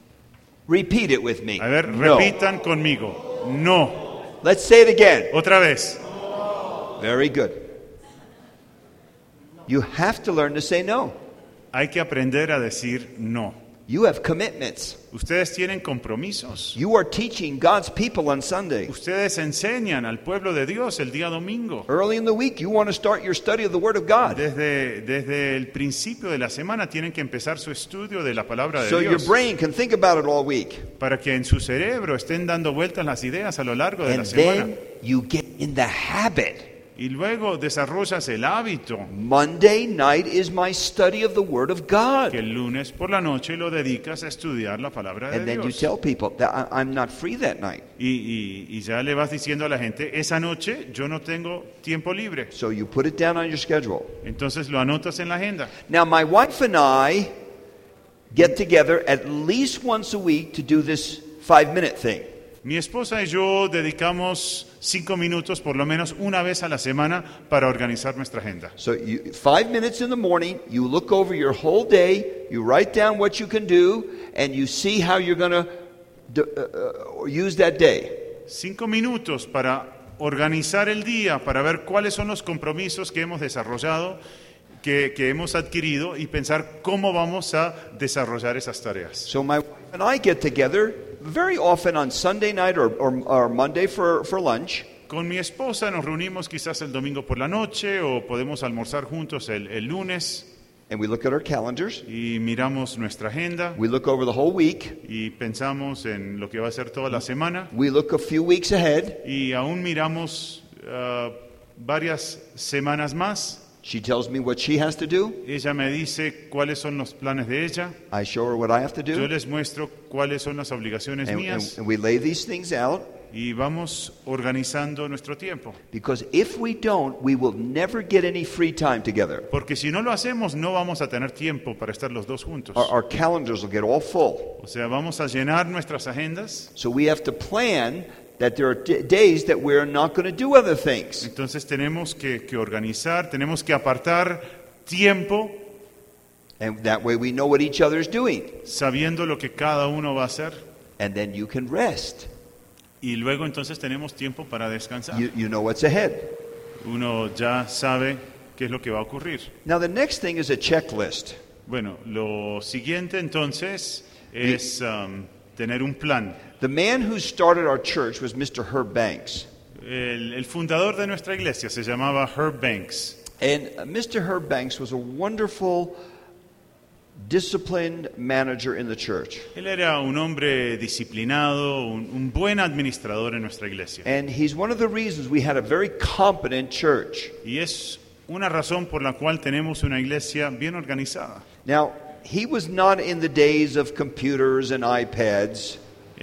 Repeat it with me. A ver, No. repitan conmigo. No. Let's say it again. Otra vez. Very good. You have to learn to say no. Hay que aprender a decir no. You have commitments. Ustedes tienen compromisos. You are teaching God's people on Sunday. Ustedes enseñan al pueblo de Dios el día domingo. Early in the week, you want to start your study of the Word of God. Desde, desde el principio de la semana tienen que empezar su estudio de la palabra de So your Dios brain can think about it all week. para que en su cerebro estén dando vueltas las ideas a lo largo de la And semana. then you get in the habit. Y luego desarrollas el hábito Monday night is my study of the Word of God. que el lunes por la noche lo dedicas a estudiar la palabra de And then you Dios. tell people that I- I'm not free that night. Y, y- y ya le vas diciendo a la gente, esa noche yo no tengo tiempo libre. So you put it down on your schedule. Entonces lo anotas en la agenda. Now, my wife and I get together at least once a week to do this five minute thing. Mi esposa y yo dedicamos cinco minutos por lo menos una vez a la semana para organizar nuestra agenda. So, you, five minutes in the morning, you look over your whole day, you write down what you can do, and you see how you're going to uh, uh, use that day. Cinco minutos para organizar el día, para ver cuáles son los compromisos que hemos desarrollado, que, que hemos adquirido y pensar cómo vamos a desarrollar esas tareas. So, my wife and I get together very often on Sunday night or, or, or Monday for, for lunch. Con mi esposa nos reunimos quizás el domingo por la noche o podemos almorzar juntos el, el lunes And we look at our calendars. y miramos nuestra agenda We look over the whole week. y pensamos en lo que va a ser toda la semana We look a few weeks ahead. y aún miramos uh, varias semanas más. She tells me what she has to do. Ella me dice cuáles son los planes de ella. I show her what I have to Yo do. les muestro cuáles son las obligaciones And, and, mías. and we lay these things out. Y vamos organizando nuestro tiempo. Because if we don't, we will never get any free time together. Porque si no lo hacemos, no vamos a tener tiempo para estar los dos juntos. Our, our calendars will get all full. O sea, vamos a llenar nuestras agendas. So we have to plan that there are d- days that we're not going to do other things. Entonces tenemos que, que organizar, tenemos que apartar tiempo And that way we know what each other is doing. sabiendo lo que cada uno va a hacer. And then you can rest. Y luego entonces tenemos tiempo para descansar. You, you know what's ahead. Uno ya sabe qué es lo que va a ocurrir. Now the next thing is a checklist. Bueno, lo siguiente entonces es um, tener un plan. The man who started our church was Mister Herb Banks. El, el fundador de nuestra iglesia se llamaba Herb Banks. And uh, Mister Herb Banks was a wonderful, disciplined manager in the church. Él era un hombre disciplinado, un, un buen administrador en nuestra iglesia. And he's one of the reasons we had a very competent church. Y es una razón por la cual tenemos una iglesia bien organizada. Now, he was not in the days of computers and iPads.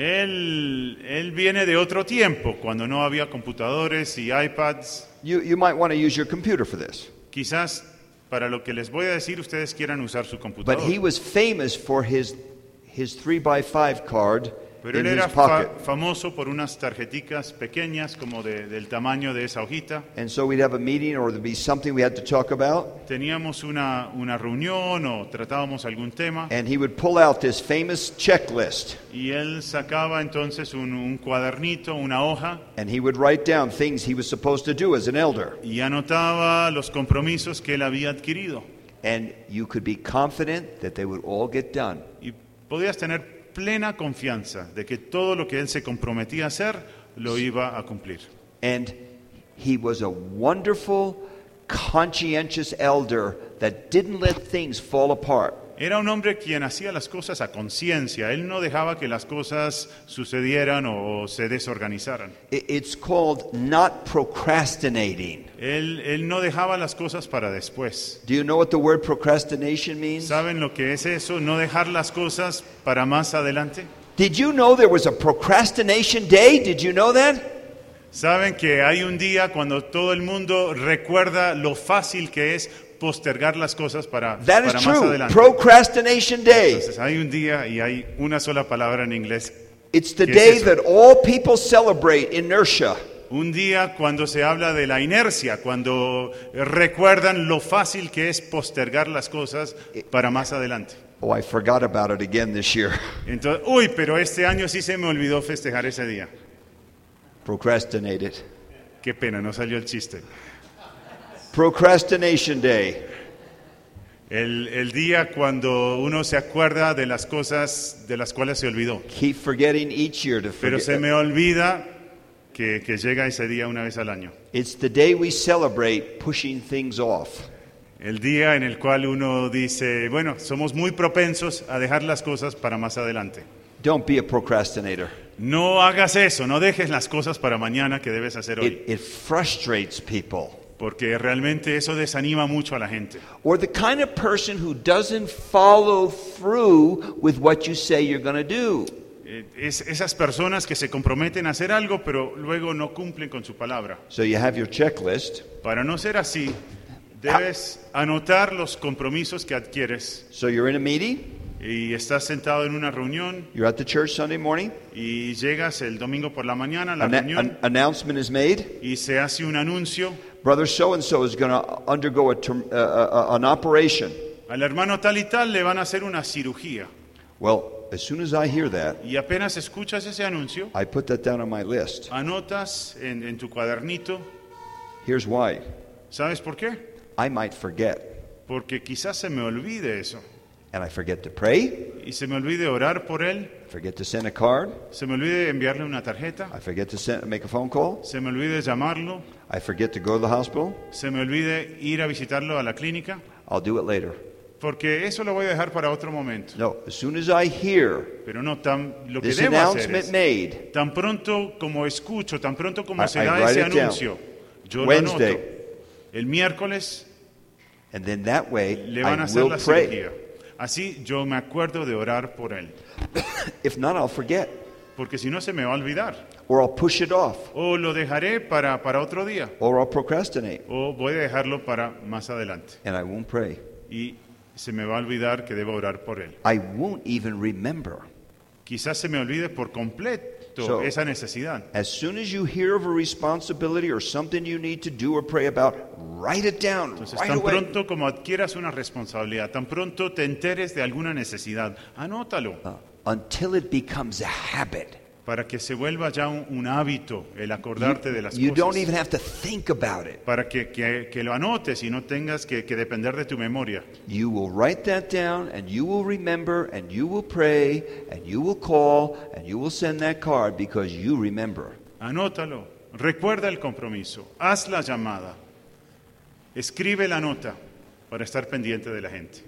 Él, él viene de otro tiempo, cuando no había computadores y iPads. You, you might want to use your computer for this. Quizás para lo que les voy a decir ustedes quieran usar su But computador. he was famous for his, his three by five card Pero in él his era fa- pocket. famoso por unas tarjeticas pequeñas como de- del tamaño de esa hojita. And so we'd have a meeting or there'd be something we had to talk about. Teníamos una, una reunión o tratábamos algún tema And he would pull out this famous checklist. y él sacaba entonces un, un cuadernito, una hoja And he would write down things he was supposed to do as an elder. y anotaba los compromisos que él había adquirido. And you could be confident that they would all get done. Y podías tener plena confianza de que todo lo que él se comprometía a hacer lo iba a cumplir. And he was a wonderful, conscientious elder that didn't let things fall apart. Era un hombre quien hacía las cosas a conciencia. Él no dejaba que las cosas sucedieran o se desorganizaran. I- It's called not procrastinating. Él, él no dejaba las cosas para después. Do you know what the word procrastination means? ¿Saben lo que es eso? No dejar las cosas para más adelante. Did you know there was a procrastination day? Did you know that? ¿Saben que hay un día cuando todo el mundo recuerda lo fácil que es postergar las cosas para, That is para más true. adelante? Procrastination day. Entonces hay un día y hay una sola palabra en inglés. It's the ¿Qué es day eso? that all people celebrate inertia. Un día cuando se habla de la inercia, cuando recuerdan lo fácil que es postergar las cosas para más adelante. Oh, I forgot about it again this year. Entonces, uy, pero este año sí se me olvidó festejar ese día. Procrastinated. Qué pena, no salió el chiste. Procrastination day. El, el día cuando uno se acuerda de las cosas de las cuales se olvidó. Keep forgetting each year to Pero se forget. me olvida que, que llega ese día una vez al año. It's the day we celebrate pushing things off. El día en el cual uno dice, bueno, somos muy propensos a dejar las cosas para más adelante. Don't be a procrastinator. No hagas eso, no dejes las cosas para mañana que debes hacer hoy. It, it frustrates people. Porque realmente eso desanima mucho a la gente. Or the kind of person who doesn't follow through with what you say you're going to do. Eh, Es esas personas que se comprometen a hacer algo, pero luego no cumplen con su palabra. So you have your checklist. Para no ser así, debes anotar los compromisos que adquieres. So you're in a meeting. Y estás sentado en una reunión You're at the church Sunday morning. y llegas el domingo por la mañana a la An, reunión an announcement is made. y se hace un anuncio. Brother so-and-so is going to undergo a, term- uh, uh, uh, an operation. Al hermano tal y tal le van a hacer una cirugía. Well, as soon as I hear that, Y apenas escuchas ese anuncio, I put that down on my list. anotas en, en tu cuadernito. Here's why. ¿Sabes por qué? I might forget. Porque quizás se me olvide eso. And I forget to pray. Y se me olvide orar por él, I forget to send a card. se me olvide enviarle una tarjeta, I forget to send, make a phone call. se me olvide llamarlo, I forget to go to the hospital. se me olvide ir a visitarlo a la clínica, I'll do it later. porque eso lo voy a dejar para otro momento. No, as soon as I hear Pero no tan lo que this debo hacer announcement es, made, tan pronto como escucho, tan pronto como I- se I da write ese it down. anuncio, yo Wednesday. lo anoto. El miércoles And then that way, le van a I hacer will la pray. cirugía. Así yo me acuerdo de orar por él. If not, I'll forget. Porque si no se me va a olvidar. Or I'll push it off. O lo dejaré para, para otro día. Or I'll procrastinate. O voy a dejarlo para más adelante. And I won't pray. Y se me va a olvidar que debo orar por él. I won't even remember. Quizás se me olvide por completo So, esa necesidad. As soon as you hear of a responsibility or something you need to do or pray about, write it down Entonces, right tan away. pronto como adquieras una responsabilidad, tan pronto te enteres de alguna necesidad, anótalo Uh, until it becomes a habit. para que se vuelva ya un, un hábito el acordarte de las You don't cosas. even have to think about it. Para que, que- que lo anotes y no tengas que, que depender de tu memoria. You will write that down and you will remember and you will pray and you will call and you will send that card because you remember. Anótalo, recuerda el compromiso, haz la llamada, escribe la nota para estar pendiente de la gente.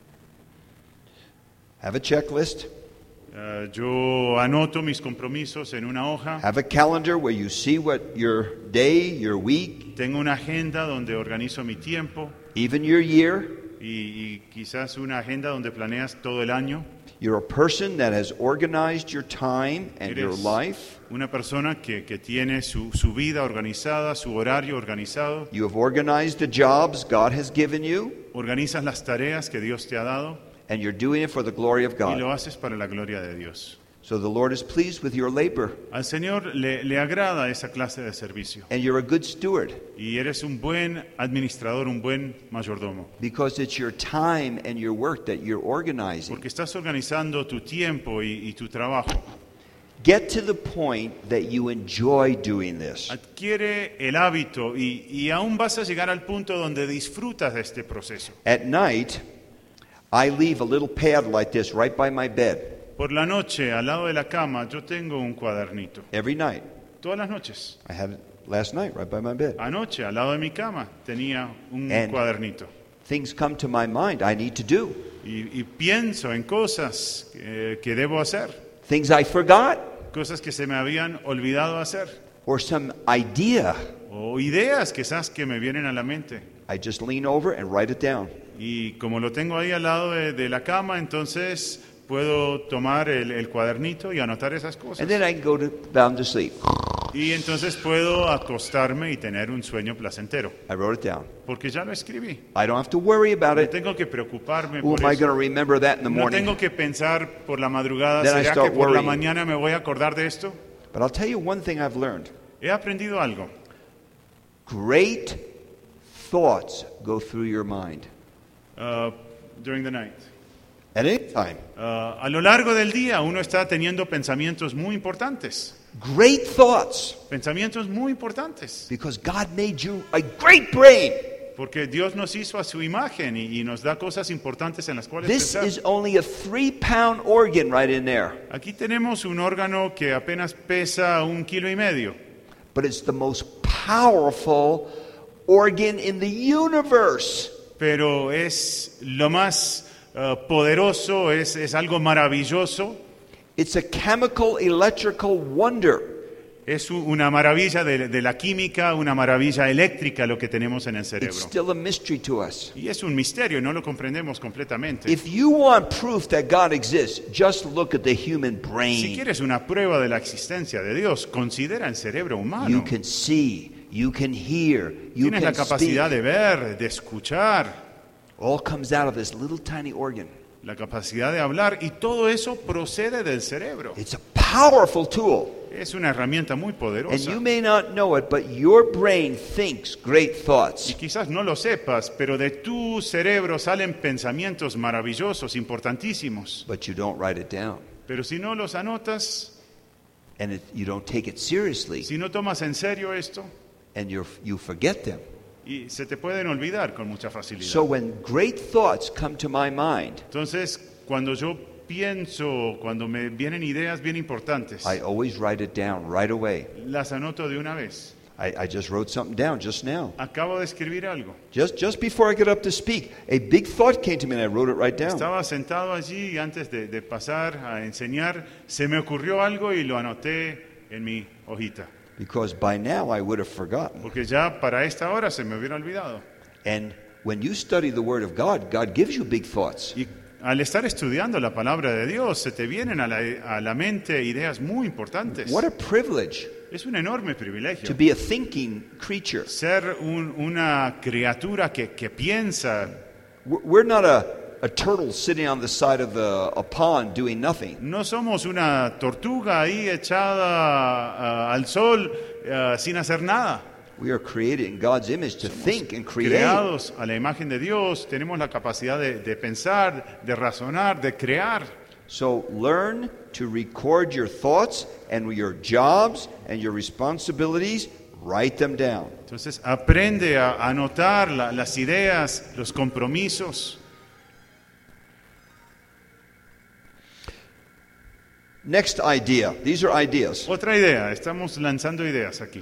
Have a checklist. Eh, yo anoto mis compromisos en una hoja. Have a calendar where you see what your day, your week, Tengo una agenda donde organizo mi tiempo even your year. y, y quizás una agenda donde planeas todo el año. You're a person that has organized your time and your Eres life. una persona que, que tiene su, su vida organizada, su horario organizado. You have organized the jobs God has given you, Organizas las tareas que Dios te ha dado and you're doing it for the glory of y lo God. haces para la gloria de Dios. So the Lord is pleased with your labor, Al Señor le, le agrada esa clase de servicio and you're a good steward y eres un buen administrador, un buen mayordomo, because it's your time and your work that you're organizing. porque estás organizando tu tiempo y, y tu trabajo. Get to the point that you enjoy doing this. Adquiere el hábito y, y aún vas a llegar al punto donde disfrutas de este proceso. At night, I leave a little pad like this right by my bed Por la noche, al lado de la cama, yo tengo un cuadernito. every night. Todas las noches. I had it last night right by my bed. Anoche, al lado de mi cama, tenía un And- cuadernito. Things come to my mind I need to do, Y, y pienso en cosas eh, que debo hacer, things I forgot, cosas que se me habían olvidado hacer, or some idea. o ideas quizás que me vienen a la mente. I just lean over and write it down. Y como lo tengo ahí al lado de, de la cama, entonces puedo tomar el, el cuadernito y anotar esas cosas. And then I can go to, down to sleep. Y entonces puedo acostarme y tener un sueño placentero, I wrote it down. porque ya lo escribí. I don't have to worry about No it. tengo que preocuparme Who por am I eso. going to remember that in the No morning? tengo que pensar por la madrugada, Then I ¿será start que por la worrying. mañana me voy a acordar de esto? But I'll tell you one thing I've learned. He aprendido algo. Great thoughts go through your mind uh, during the night. at any time. Uh, a lo largo del día uno está teniendo pensamientos muy importantes. Great thoughts Pensamientos muy importantes. because God made you a great brain. Porque Dios nos hizo a su imagen y, y nos da cosas importantes en las cuales This pensar. is only a three pound organ right in there, Aquí tenemos un órgano que apenas pesa un kilo y medio, but it's the most powerful organ in the universe. pero es lo más uh, poderoso, es, es algo maravilloso, It's a chemical electrical wonder. es u- una maravilla de, de la química, una maravilla eléctrica lo que tenemos en el It's cerebro. still a mystery to us. Y es un misterio, no lo comprendemos completamente. If you want proof that God exists, just look at the human Si brain. quieres una prueba de la existencia de Dios, considera el cerebro You humano. can see, you can hear, you Tienes la can capacidad speak. de ver, de escuchar, All comes out of this little tiny organ. la capacidad de hablar, y todo eso procede del cerebro. It's a powerful tool. Es una herramienta muy And poderosa. you may not know it, but your brain thinks great Y thoughts. quizás no lo sepas, pero de tu cerebro salen pensamientos maravillosos, importantísimos. But you don't write it down. Pero si no los anotas, And it, you don't take it seriously. si no tomas en serio esto, And you're, you forget them. y se te pueden olvidar con mucha facilidad. So when great thoughts come to my mind, Entonces, cuando yo pienso, cuando me vienen ideas bien importantes, I always write it down right away. las anoto de una vez. I, I just wrote something down just now. Acabo de escribir algo. Just, just before I get up to speak, a big thought came to me and I wrote it right down. Estaba sentado allí y antes de, de pasar a enseñar, se me ocurrió algo y lo anoté en mi hojita. Because by now I would have forgotten. porque ya para esta hora se me hubiera olvidado. And when you study the Word of God, God gives you big thoughts. Y al estar estudiando la palabra de Dios, se te vienen a la, a la mente ideas muy importantes. What a privilege Es un enorme to privilegio be a thinking creature. ser un- una criatura que, que piensa. We're we're not a, a turtle sitting on the side of the, a pond doing nothing. No somos una tortuga ahí echada ah, al sol ah, sin hacer nada. We are created in God's image to think and create. Creados a la imagen de Dios, tenemos la capacidad de, de pensar, de razonar, de crear. So learn to record your thoughts and your jobs and your responsibilities. Write them down. Entonces aprende a anotar la- las ideas, los compromisos. Next idea. These are ideas. Otra idea, estamos lanzando ideas aquí.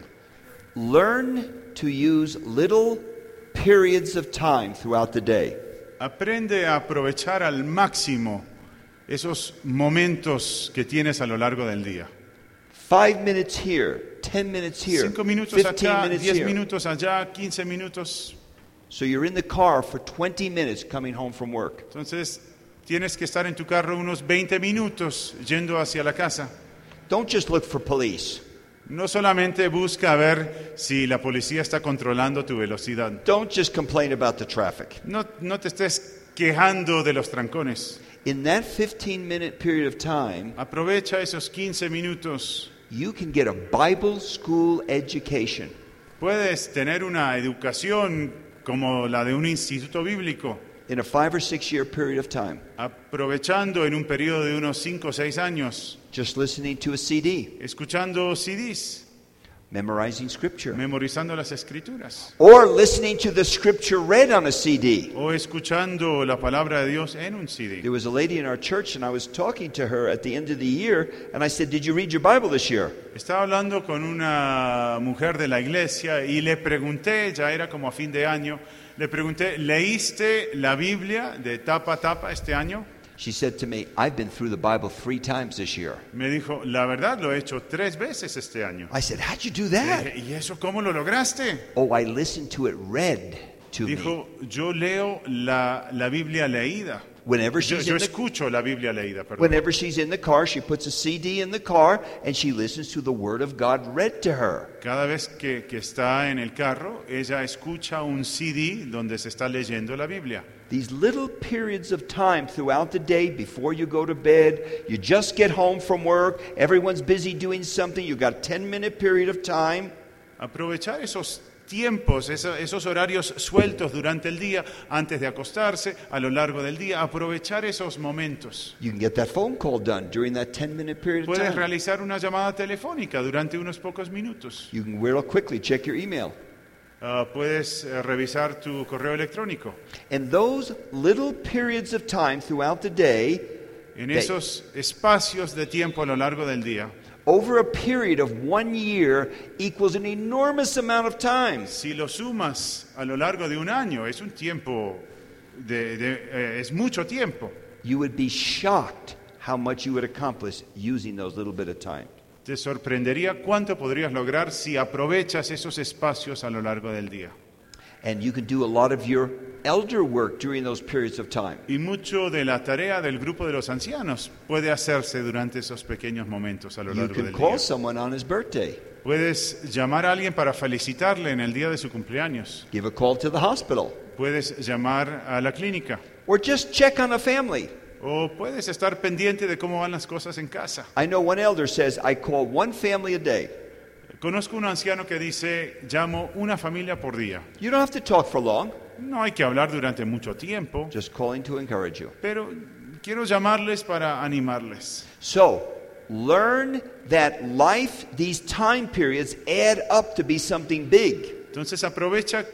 Learn to use little periods of time throughout the day. Aprende a aprovechar al máximo esos momentos que tienes a lo largo del día. Five minutes here, ten minutes here, Cinco minutos fifteen acá, minutes diez here. minutos allá, quince minutos. So you're in the car for twenty minutes coming home from work. Entonces tienes que estar en tu carro unos veinte minutos yendo hacia la casa. Don't just look for police. No solamente busca ver si la policía está controlando tu velocidad. Don't just complain about the traffic. No, no te estés quejando de los trancones. In that fifteen minute period of time, Aprovecha esos quince minutos. you can get a Bible school education. Puedes tener una educación como la de un instituto bíblico, In a five or six year period of time, aprovechando en un periodo de unos cinco o seis años, just listening to a C D, escuchando C Ds, memorizing scripture, memorizando las escrituras, or listening to the scripture read on a C D. o escuchando la palabra de Dios en un C There D. was a lady in our church, and I was talking to her at the end of the year, and I said, "Did you read your Bible this year?" Estaba hablando con una mujer de la iglesia y le pregunté, ya era como a fin de año, le pregunté, ¿leíste la Biblia de tapa a tapa este año? She said to me, "I've been through the Bible three times this year." Me dijo, la verdad lo he hecho tres veces este año. I said, "How'd you do Le that?" dije, ¿y eso cómo lo lograste? Oh, I listened to it read to me. Dijo, yo leo la, la Biblia leída. Whenever Yo, she's yo in the escucho la Biblia leída, perdón. Whenever she's in the car, she puts a C D in the car and she listens to the Word of God read to her. Cada vez que, que está en el carro, ella escucha un C D donde se está leyendo la Biblia. These little periods of time throughout the day before you go to bed, you just get home from work, everyone's busy doing something, you got a ten minute period of time. Aprovechar esos tiempos, esa- esos horarios sueltos durante el día, antes de acostarse, a lo largo del día, aprovechar esos momentos. You can get that phone call done during that ten minute period of Puedes time. realizar una llamada telefónica durante unos pocos minutos. You can real quickly check your email. Ah, puedes eh, revisar tu correo electrónico. And those little periods of time throughout the day, En They- esos espacios de tiempo a lo largo del día, over a period of one year, equals an enormous amount of time. si lo sumas a lo largo de un año, es un tiempo, de, de- eh, es mucho tiempo. You would be shocked how much you would accomplish using those little bit of time. Te sorprendería cuánto podrías lograr si aprovechas esos espacios a lo largo del día. And you can do a lot of your elder work during those periods of time. Y mucho de la tarea del grupo de los ancianos puede hacerse durante esos pequeños momentos a lo You largo can del call día. someone on his birthday, Puedes llamar a alguien para felicitarle en el día de su cumpleaños. give a call to the hospital, Puedes llamar a la clínica. or just check on a family. O puedes estar pendiente de cómo van las cosas en casa. I know one elder says, "I call one family a day." Conozco un anciano que dice, llamo una familia por día. You don't have to talk for long, No hay que hablar durante mucho tiempo, just calling to encourage you. pero quiero llamarles para animarles. So, learn that life, these time periods, add up to be something big. Entonces aprovecha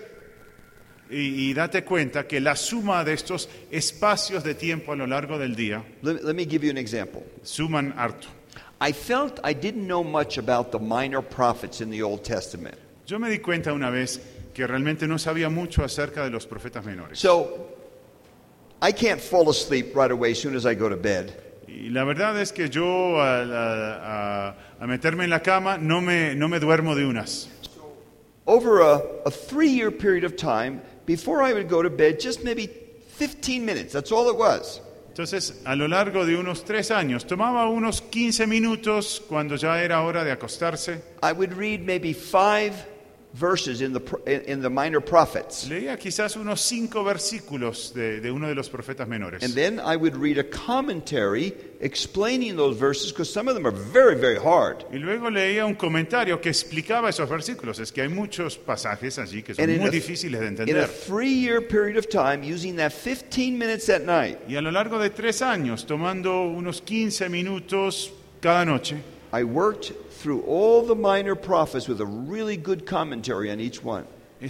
y, y date cuenta que la suma de estos espacios de tiempo a lo largo del día Let, let me give you an example. suman harto. I felt I didn't know much about the minor prophets in the Old Testament. Yo me di cuenta una vez que realmente no sabía mucho acerca de los profetas menores. So, I can't fall asleep right away as soon as I go to bed. Y la verdad es que yo al a, a, a meterme en la cama no me, no me duermo de unas. Over a, a three-year period of time, before I would go to bed, just maybe fifteen minutes, that's all it was. Entonces, a lo largo de unos tres años, tomaba unos quince minutos cuando ya era hora de acostarse. I would read maybe five verses in the in the minor prophets. Leía quizás unos cinco versículos de, de uno de los profetas menores. And then I would read a commentary explaining those verses because some of them are very, very hard. Y luego leía un comentario que explicaba esos versículos. Es que hay muchos pasajes allí que son And in muy a- difíciles de In a entender. three-year period of time, using that fifteen minutes at night, Y a lo largo de tres años, tomando unos quince minutos cada noche, I worked through all the minor prophets with a really good commentary on each one.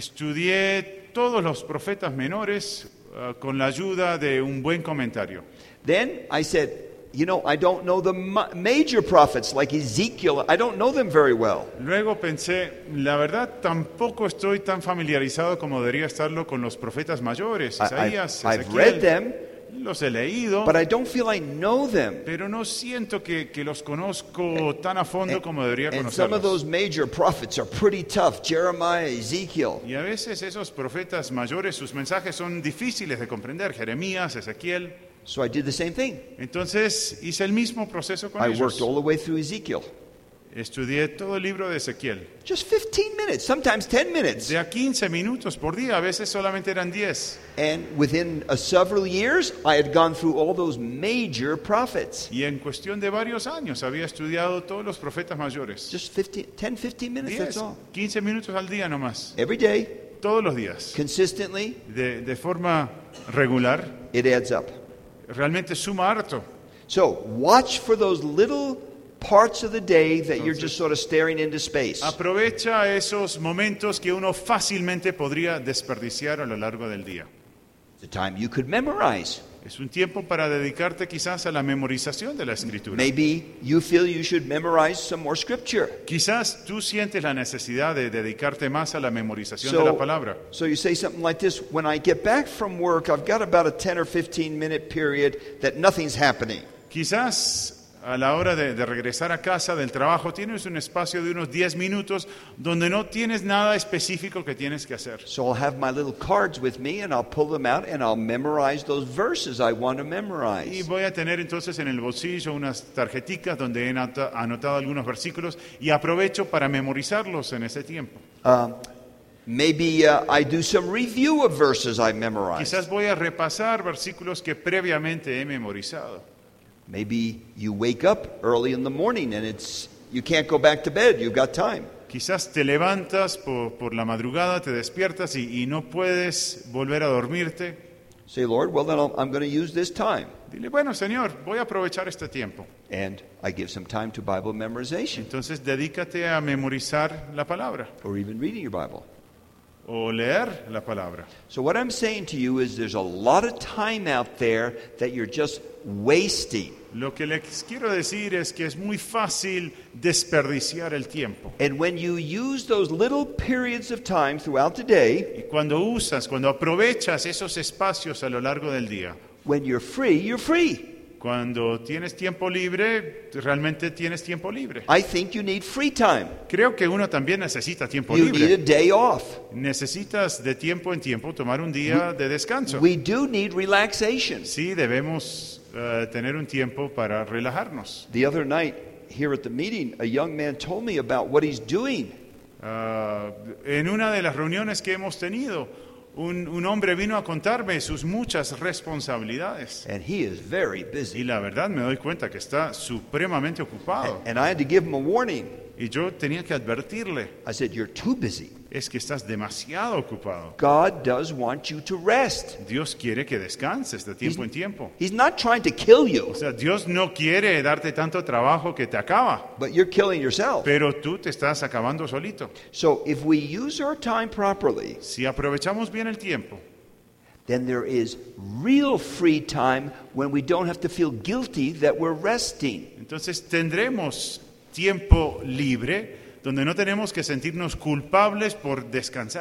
estudié todos los profetas menores uh, con la ayuda de un buen comentario. Then I said, you know, I don't know the ma- major prophets like Ezekiel. I don't know them very well. Luego pensé, la verdad tampoco estoy tan familiarizado como debería estarlo con los profetas mayores, I, Isaías, I've, I've read Ezequiel. them, Los he leído, but I don't feel I know them. pero no siento que, que los conozco tan a fondo como debería And some of those conocerlos. major prophets are pretty tough. Jeremiah, Ezekiel. Y a veces esos profetas mayores, sus mensajes son difíciles de comprender. Jeremías, Ezequiel. So I did the same thing. Entonces hice el mismo proceso con I ellos. worked all the way through Ezekiel. Estudié todo el libro de Ezequiel. Just fifteen minutes, sometimes ten minutes. De a quince minutos por día, a veces solamente eran diez. And within uh, several years, I had gone through all those major prophets. Y en cuestión de varios años había estudiado todos los profetas mayores. Just fifteen, ten, fifteen minutes, that's diez, all. quince minutos al día nomás. Every day, Todos los días. consistently, De, de forma regular. it adds up. Realmente suma harto. So watch for those little parts of the day that you're just sort of staring into space. Aprovecha esos momentos que uno fácilmente podría desperdiciar a lo largo del día. The time you could memorize. Es un tiempo para dedicarte quizás a la memorización de la escritura. Maybe you feel you should memorize some more scripture. Quizás tú sientes la necesidad de dedicarte más a la memorización de la So, palabra. so you say something like this, when I get back from work, I've got about a ten or fifteen minute period that nothing's happening. Quizás a la hora de, de regresar a casa del trabajo tienes un espacio de unos diez minutos donde no tienes nada específico que tienes que hacer. So I'll have my little cards with me and I'll pull them out and I'll memorize those verses I want to Y memorize. voy a tener entonces en el bolsillo unas tarjeticas donde he anota- anotado algunos versículos y aprovecho para memorizarlos en ese tiempo. Um, maybe uh, I do some review of verses I memorized. Quizás voy a repasar versículos que previamente he memorizado. Maybe you wake up early in the morning and it's you can't go back to bed. You've got time. Quizás te levantas por, por la madrugada, te despiertas y, y no puedes volver a dormirte. Say, Lord, well then I'll, I'm going to use this time, Dile, bueno, Señor, voy a aprovechar este tiempo. and I give some time to Bible memorization Entonces dedícate a memorizar la palabra or even reading your Bible. o leer la palabra. So what I'm saying to you is there's a lot of time out there that you're just wasting. Lo que les quiero decir es que es muy fácil desperdiciar el tiempo. And when you use those little periods of time throughout the day, Y cuando usas, cuando aprovechas esos espacios a lo largo del día, when you're free, you're free. cuando tienes tiempo libre, realmente tienes tiempo libre. I think you need free time. Creo que uno también necesita tiempo You need a libre. day off. Necesitas de tiempo en tiempo tomar un día de descanso. We do need relaxation. Sí, debemos eh, tener un tiempo para relajarnos. The other night here at the meeting, a young man told me about what he's doing. Ah, en una de las reuniones que hemos tenido, un, un hombre vino a contarme sus muchas responsabilidades. And he is very Y busy. la verdad me doy cuenta que está supremamente ocupado. And I had to give him a warning. Y yo tenía que advertirle, I said, you're too busy. es que estás demasiado ocupado. God does want you to rest. Dios quiere que descanses de tiempo en tiempo. He's not trying to kill you, O sea, Dios no quiere darte tanto trabajo que te acaba, but you're killing yourself. pero tú te estás acabando solito. So if we use our time properly, Si aprovechamos bien el tiempo, then there is real free time when we don't have to feel guilty that we're resting. entonces tendremos tiempo libre donde no tenemos que sentirnos culpables por descansar.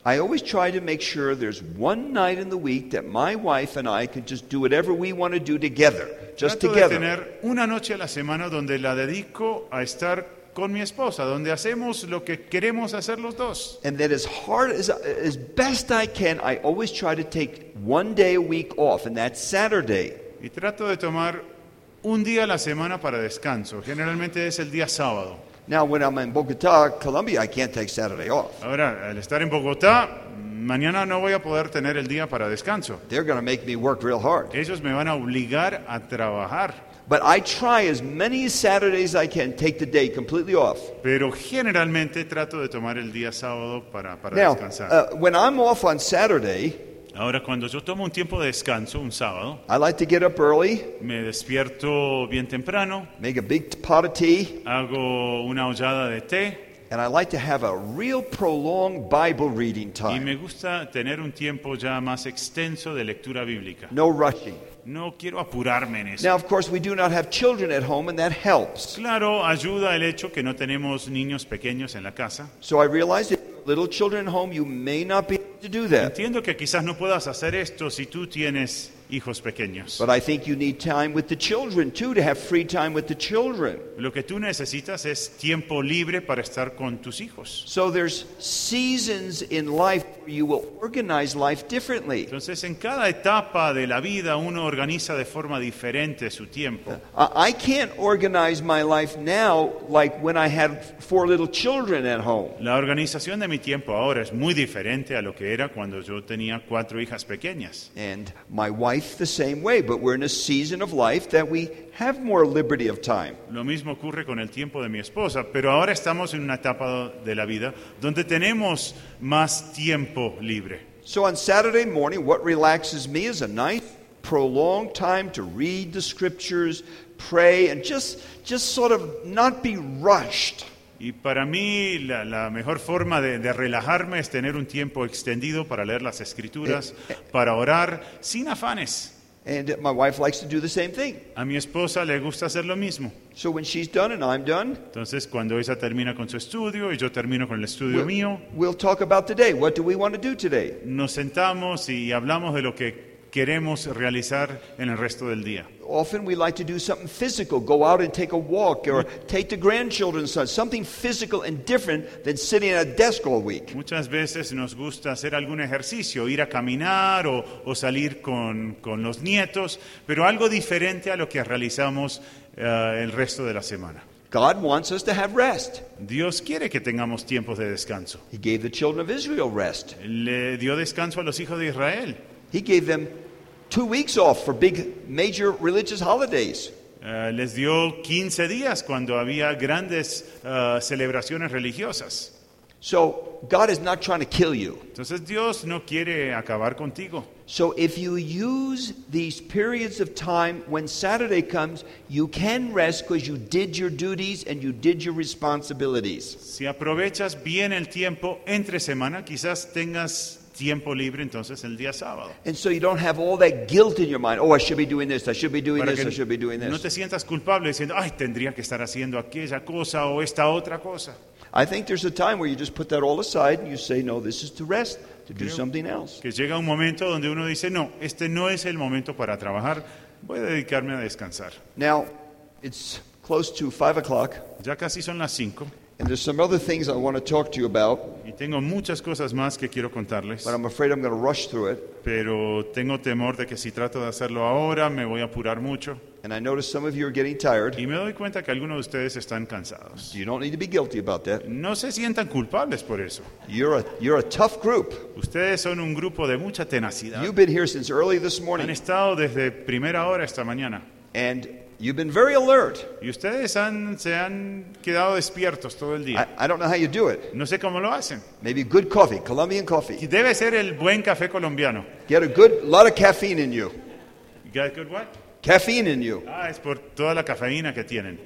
I always try to make sure there's one night in the week that my wife and I can just do whatever we want to do together, just Trato de together. tener una noche a la semana donde la dedico a estar con mi esposa, donde hacemos lo que queremos hacer los dos. And that as hard as as best I can, I always try to take one day a week off, and that's Saturday. Y trato de tomar un día a la semana para descanso. Generalmente es el día sábado. Now, when I'm in Bogota, Colombia, I can't take Saturday off. Ahora, al estar en Bogotá, mañana no voy a poder tener el día para descanso. They're going to make me work real hard. Ellos me van a obligar a trabajar. But I try as many Saturdays I can take the day completely off. Pero generalmente trato de tomar el día sábado para, para Now, descansar. uh, when I'm off on Saturday, Ahora, cuando yo tomo un tiempo de descanso, un sábado, I like to get up early, me despierto bien temprano, make a big pot of tea, hago una ollada de té and I like to have a real prolonged Bible reading y me time. gusta tener un tiempo ya más extenso de lectura bíblica. No rushing. No quiero apurarme en eso. Now, of course, we do not have children at home, and that helps. Claro, ayuda el hecho que no tenemos niños pequeños en la casa. So I realize that little children at home, you may not be able to do that. Entiendo que quizás no puedas hacer esto si tú tienes hijos pequeños. But I think you need time with the children, too, to have free time with the children. Lo que tú necesitas es tiempo libre para estar con tus hijos. So there's seasons in life where you will organize life differently. Entonces, en cada etapa de la vida uno organiza de forma diferente su tiempo. I I can't organize my life now like when I had four little children at home. La organización de mi tiempo ahora es muy diferente a lo que era cuando yo tenía cuatro hijas pequeñas. And my wife the same way, but we're in a season of life that we have more liberty of time. Lo mismo ocurre con el tiempo de mi esposa, pero ahora estamos en una etapa de la vida donde tenemos más tiempo libre. So on Saturday morning, what relaxes me is a nice, prolonged time to read the scriptures, pray, and just, just sort of not be rushed. Y para mí la, la mejor forma de, de relajarme es tener un tiempo extendido para leer las escrituras, para orar, sin afanes. And my wife likes to do the same thing. A mi esposa le gusta hacer lo mismo. So when she's done and I'm done, Entonces, cuando ella termina con su estudio y yo termino con el estudio we'll, mío, we'll talk about today. What do we want to do today? nos sentamos y hablamos de lo que queremos realizar en el resto del día. Often we like to do something physical, go out and take a walk or take the grandchildren, something physical and different than sitting at a desk all week. Muchas veces nos gusta hacer algún ejercicio, ir a caminar o, o salir con, con los nietos, pero algo diferente a lo que realizamos uh, el resto de la semana. God wants us to have rest. Dios quiere que tengamos tiempos de descanso. He gave the children of Israel rest. Le dio descanso a los hijos de Israel. He gave them two weeks off for big major religious holidays. Uh, les dio quince días cuando había grandes uh, celebraciones religiosas. So God is not trying to kill you. Entonces Dios no quiere acabar contigo. So if you use these periods of time, when Saturday comes, you can rest because you did your duties and you did your responsibilities. Si aprovechas bien el tiempo entre semana, quizás tengas tiempo libre entonces el día sábado. And so you don't have all that guilt in your mind. Oh, I should be doing this, I should be doing Para this, I que should be doing no this. te sientas culpable diciendo, ay, tendría que estar haciendo aquella cosa o esta otra cosa. I think there's a time where you just put that all aside and you say, no, this is to rest, to do Creo something else. Que llega un momento donde uno dice, no, este no es el momento para trabajar, voy a dedicarme a descansar. Now, it's close to five o'clock, Ya casi son las cinco and there's some other things I want to talk to you about, y tengo muchas cosas más que quiero contarles, but I'm afraid I'm going to rush through it. pero tengo temor de que si trato de hacerlo ahora me voy a apurar mucho. And I notice some of you are getting tired. Y me doy cuenta que algunos de ustedes están cansados. You don't need to be guilty about that. No se sientan culpables por eso. You're a, you're a tough group. Ustedes son un grupo de mucha tenacidad. You've been here since early this Han morning, estado desde primera hora esta mañana. and you've been very alert. Y ustedes han, se han quedado despiertos todo el I, día. I don't know how you do it. No sé cómo lo hacen. Maybe good coffee, Colombian Y coffee. debe ser el buen café colombiano. Get a good lot of caffeine in you. You got good what? Caffeine in you. Ah, es por toda la cafeína que tienen.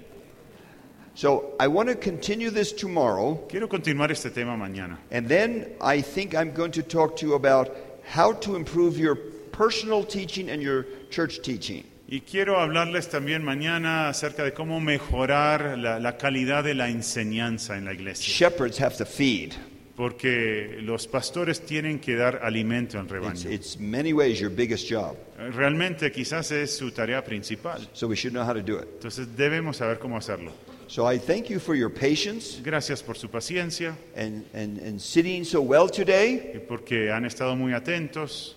So I want to continue this tomorrow, Quiero continuar este tema mañana. and then I think I'm going to talk to you about how to improve your personal teaching and your church teaching. Y quiero hablarles también mañana acerca de cómo mejorar la, la calidad de la enseñanza en la iglesia. Shepherds have to feed. porque los pastores tienen que dar alimento al It's, rebaño. it's many ways your biggest job. Realmente quizás es su tarea principal. So we should know how to do it. Entonces debemos saber cómo hacerlo. So I thank you for your patience Gracias por su paciencia and, and, and sitting so well today, y porque han estado muy atentos,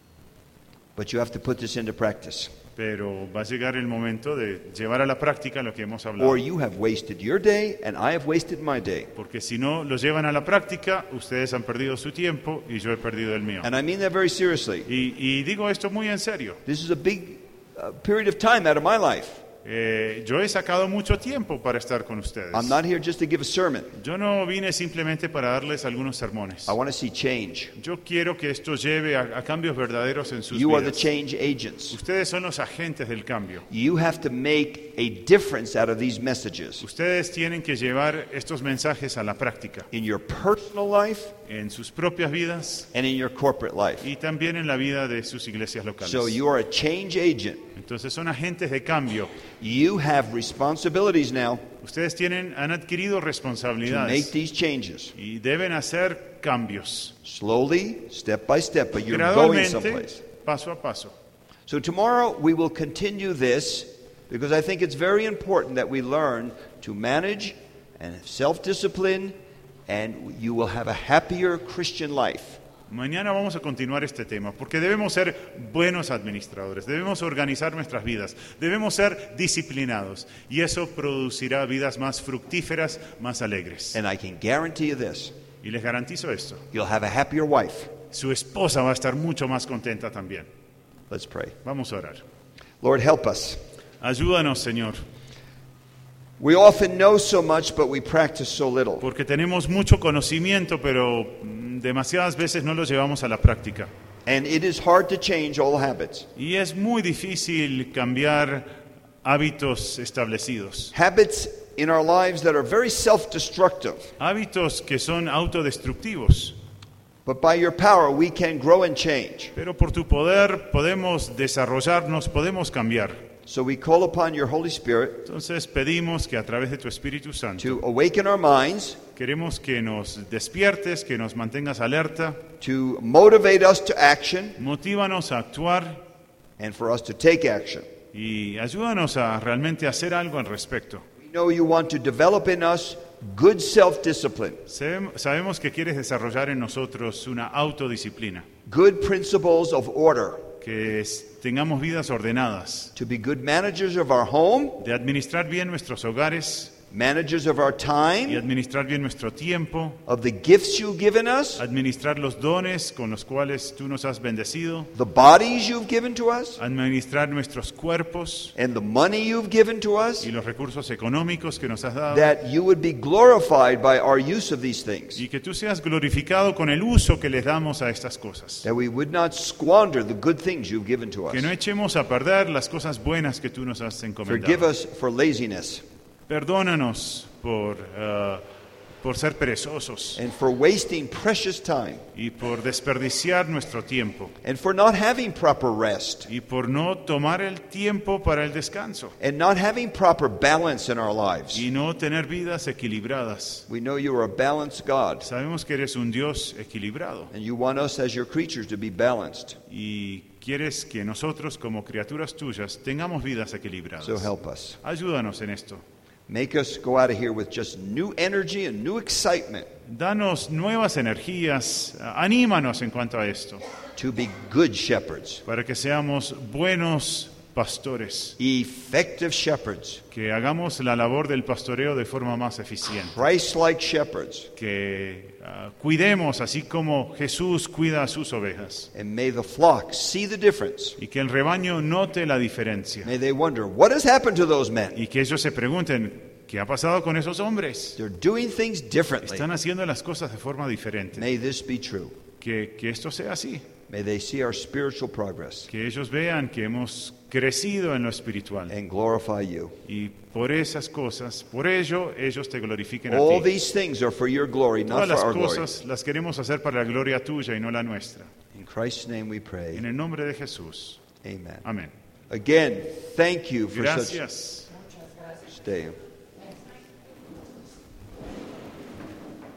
but you have to put this into practice. pero va a llegar el momento de llevar a la práctica lo que hemos hablado. Or you have wasted your day and I have wasted my day. Porque si no lo llevan a la práctica, ustedes han perdido su tiempo y yo he perdido el mío. And I mean that very seriously. Y, y digo esto muy en serio. This is a big uh, period of time out of my life. Eh, yo he sacado mucho tiempo para estar con ustedes. I'm not here just to give a sermon. Yo no vine simplemente para darles algunos sermones. I want to see change. Yo quiero que esto lleve a, a cambios verdaderos en sus You are the vidas. change agents. Ustedes son los agentes del cambio. You have to make a difference out of these messages Ustedes tienen que llevar estos mensajes a la práctica, in your personal life en sus propias vidas and in your corporate life. y también en la vida de sus iglesias locales. So you are a change agent. Entonces son agentes de cambio. You have responsibilities now Ustedes tienen, han adquirido to make responsabilidades these changes. y deben hacer cambios Slowly, step by step, but you're going gradualmente, someplace. paso a paso. So tomorrow we will continue this because I think it's very important that we learn to manage and have self-discipline, and you will have a happier Christian life. Mañana vamos a continuar este tema, porque debemos ser buenos administradores, debemos organizar nuestras vidas, debemos ser disciplinados, y eso producirá vidas más fructíferas, más alegres. And I can guarantee you this, Y les garantizo esto, you'll have a happier wife. su esposa va a estar mucho más contenta también. Let's pray. Vamos a orar. Lord, help us. Ayúdanos, Señor, We often know so much, but we practice so little. porque tenemos mucho conocimiento, pero mm, demasiadas veces no lo llevamos a la práctica. And it is hard to change old habits. Y es muy difícil cambiar hábitos establecidos. Habits in our lives that are very self-destructive. Hábitos que son autodestructivos. But by your power, we can grow and change. Pero por tu poder podemos desarrollarnos, podemos cambiar. So we call upon your Holy Spirit Entonces pedimos que a través de tu Espíritu Santo to awaken our minds, queremos que nos despiertes, que nos mantengas alerta, to motivate us to action, motívanos a actuar and for us to take action. y ayúdanos a realmente hacer algo al respecto. We know you want to develop in us good self-discipline, Sabem- Sabemos que quieres desarrollar en nosotros una autodisciplina, good principles of order, que es- tengamos vidas ordenadas, to be good managers of our home, de administrar bien nuestros hogares managers of our y time, administrar bien nuestro tiempo, of the gifts you've given us, administrar los dones con los cuales tú nos has bendecido, the bodies you've given to us, administrar nuestros cuerpos and the money you've given to us, y los recursos económicos que nos has dado, that you would be glorified by our use of these things, y que tú seas glorificado con el uso que les damos a estas cosas. that we would not squander the good things you've given to us. Que no echemos a perder las cosas buenas que tú nos has Forgive encomendado. us for laziness Perdónanos por, ah, por ser perezosos and for wasting precious time y por desperdiciar nuestro tiempo and for not having proper rest y por no tomar el tiempo para el descanso and not having proper balance in our lives. y no tener vidas equilibradas. We know you are a balanced God, Sabemos que eres un Dios equilibrado and you want us as your creatures to be balanced. y quieres que nosotros como criaturas tuyas tengamos vidas equilibradas. So help us. Ayúdanos en esto. Make us go out of here with just new energy and new excitement Danos nuevas energías, anímanos en cuanto a esto, to be good shepherds, para que seamos buenos pastores, effective shepherds, que hagamos la labor del pastoreo de forma más eficiente, Christ-like shepherds, que ah, cuidemos así como Jesús cuida a sus ovejas, and may the flock see the difference. y que el rebaño note la diferencia, May they wonder, what has happened to those men? y que ellos se pregunten, ¿qué ha pasado con esos hombres? They're doing things differently. Están haciendo las cosas de forma diferente. May this be true. Que, que esto sea así, May they see our spiritual progress que ellos vean que hemos crecido en lo espiritual. and glorify you. Y por esas cosas, por ello, ellos te glorifiquen a All ti. these things are for your glory, not Todas for las our glory. cosas las queremos hacer para la gloria tuya y no la nuestra. In Christ's name we pray. En el nombre de Jesús. Amen. Amén. Again, thank you for such Gracias. stay.